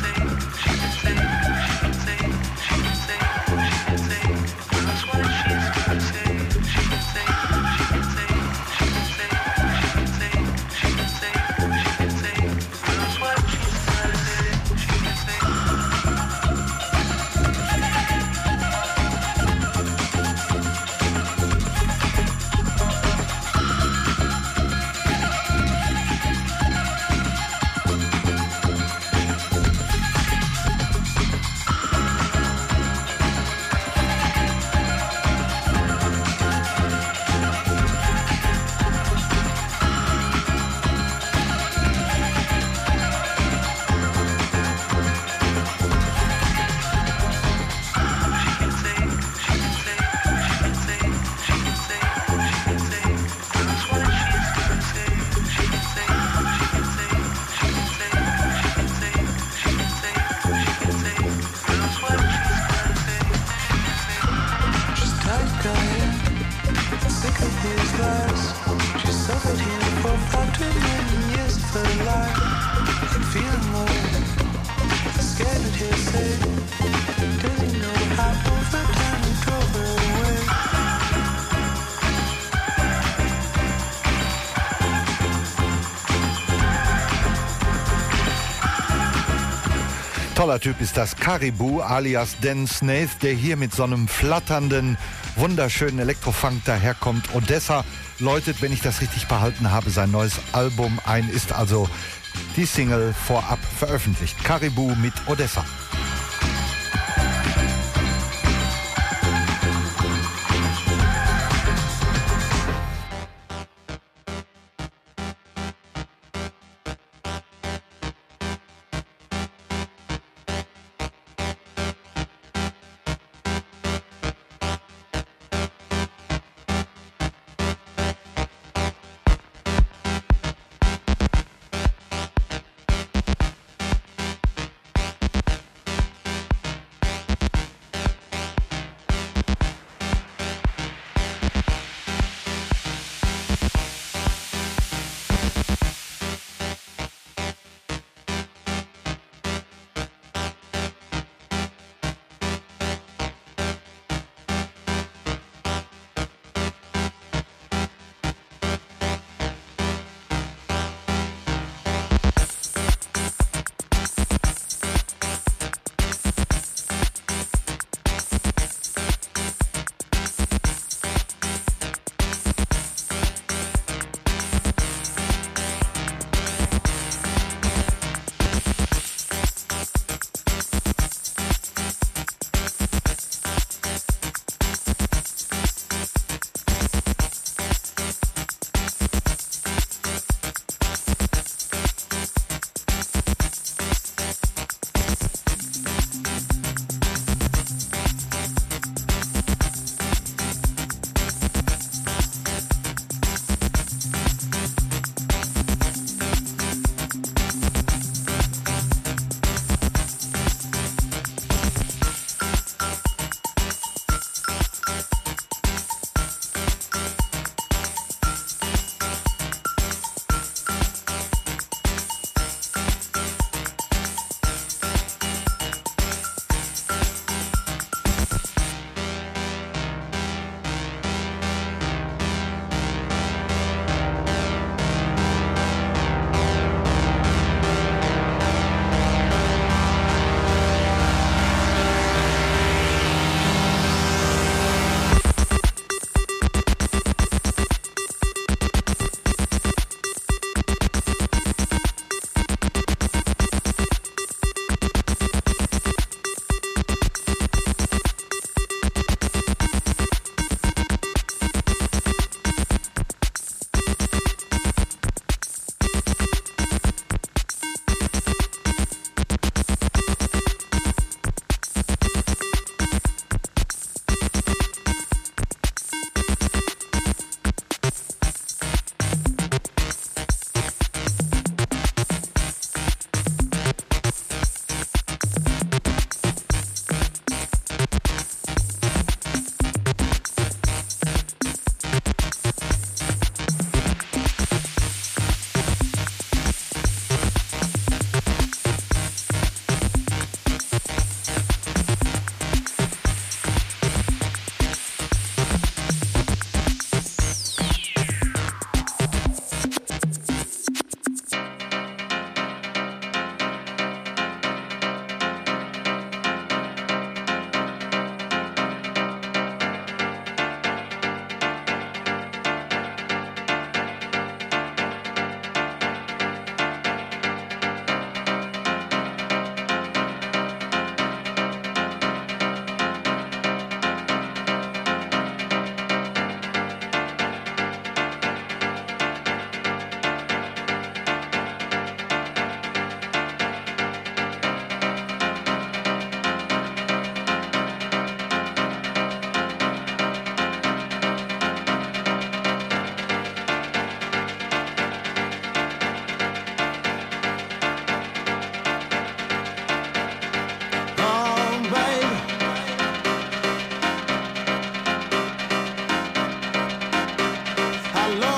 Toller Typ ist das Caribou alias Dan Snaith, der hier mit so einem flatternden, wunderschönen Elektrofunk daherkommt. Odessa läutet, wenn ich das richtig behalten habe, sein neues Album ein, ist also die Single vorab veröffentlicht. Caribou mit Odessa.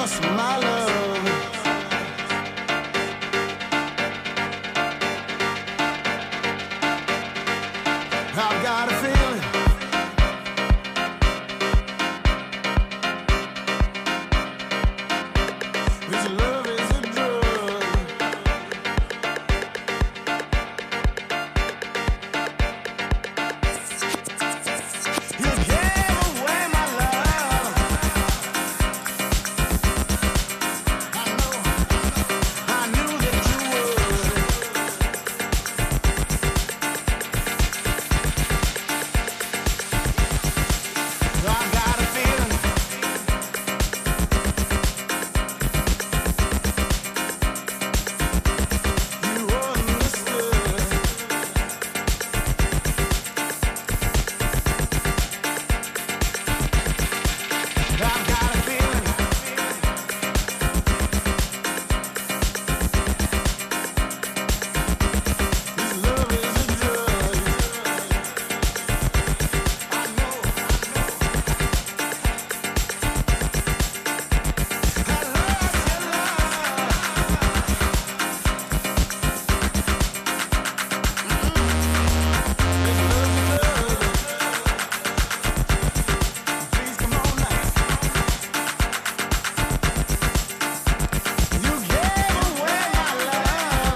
lost my love. I've got a feeling. This love is a drug. You gave away my love. I know, I knew that you would. I got a feeling. You understood. I've got a feeling. This love is a drug. I know, please come on now. You gave away my love.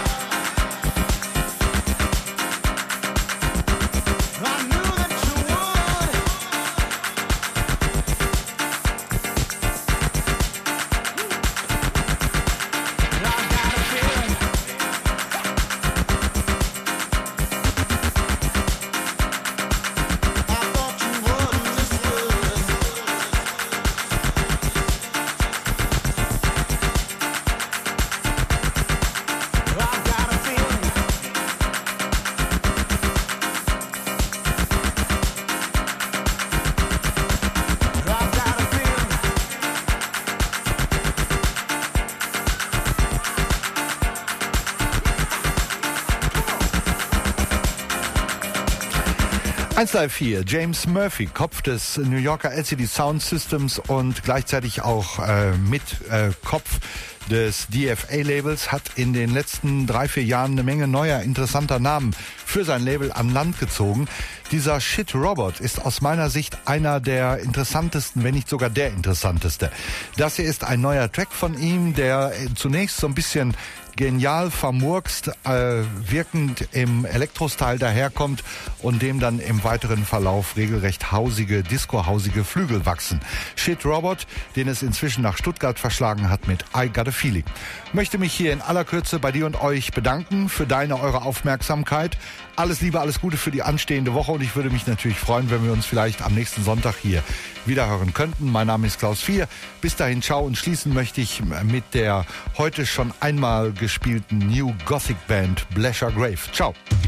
I knew that you would. I've got a feeling. I thought you understood. I've got a feeling. I've got a feeling. eins drei vier, James Murphy, Kopf des New Yorker L C D Sound Systems und gleichzeitig auch äh, mit äh, Kopf des D F A-Labels, hat in den letzten drei, vier Jahren eine Menge neuer, interessanter Namen für sein Label an Land gezogen. Dieser Shit Robot ist aus meiner Sicht einer der interessantesten, wenn nicht sogar der interessanteste. Das hier ist ein neuer Track von ihm, der äh, zunächst so ein bisschen genial vermurkst, äh, wirkend im Elektrostyle daherkommt und dem dann im weiteren Verlauf regelrecht hausige, disco-hausige Flügel wachsen. Shit Robot, den es inzwischen nach Stuttgart verschlagen hat mit I Got a Feeling. Möchte mich hier in aller Kürze bei dir und euch bedanken für deine, eure Aufmerksamkeit. Alles Liebe, alles Gute für die anstehende Woche und ich würde mich natürlich freuen, wenn wir uns vielleicht am nächsten Sonntag hier wieder hören könnten. Mein Name ist Klaus Vier. Bis dahin, ciao, und schließen möchte ich mit der heute schon einmal gespielten New Gothic Band Blesher Grave. Ciao.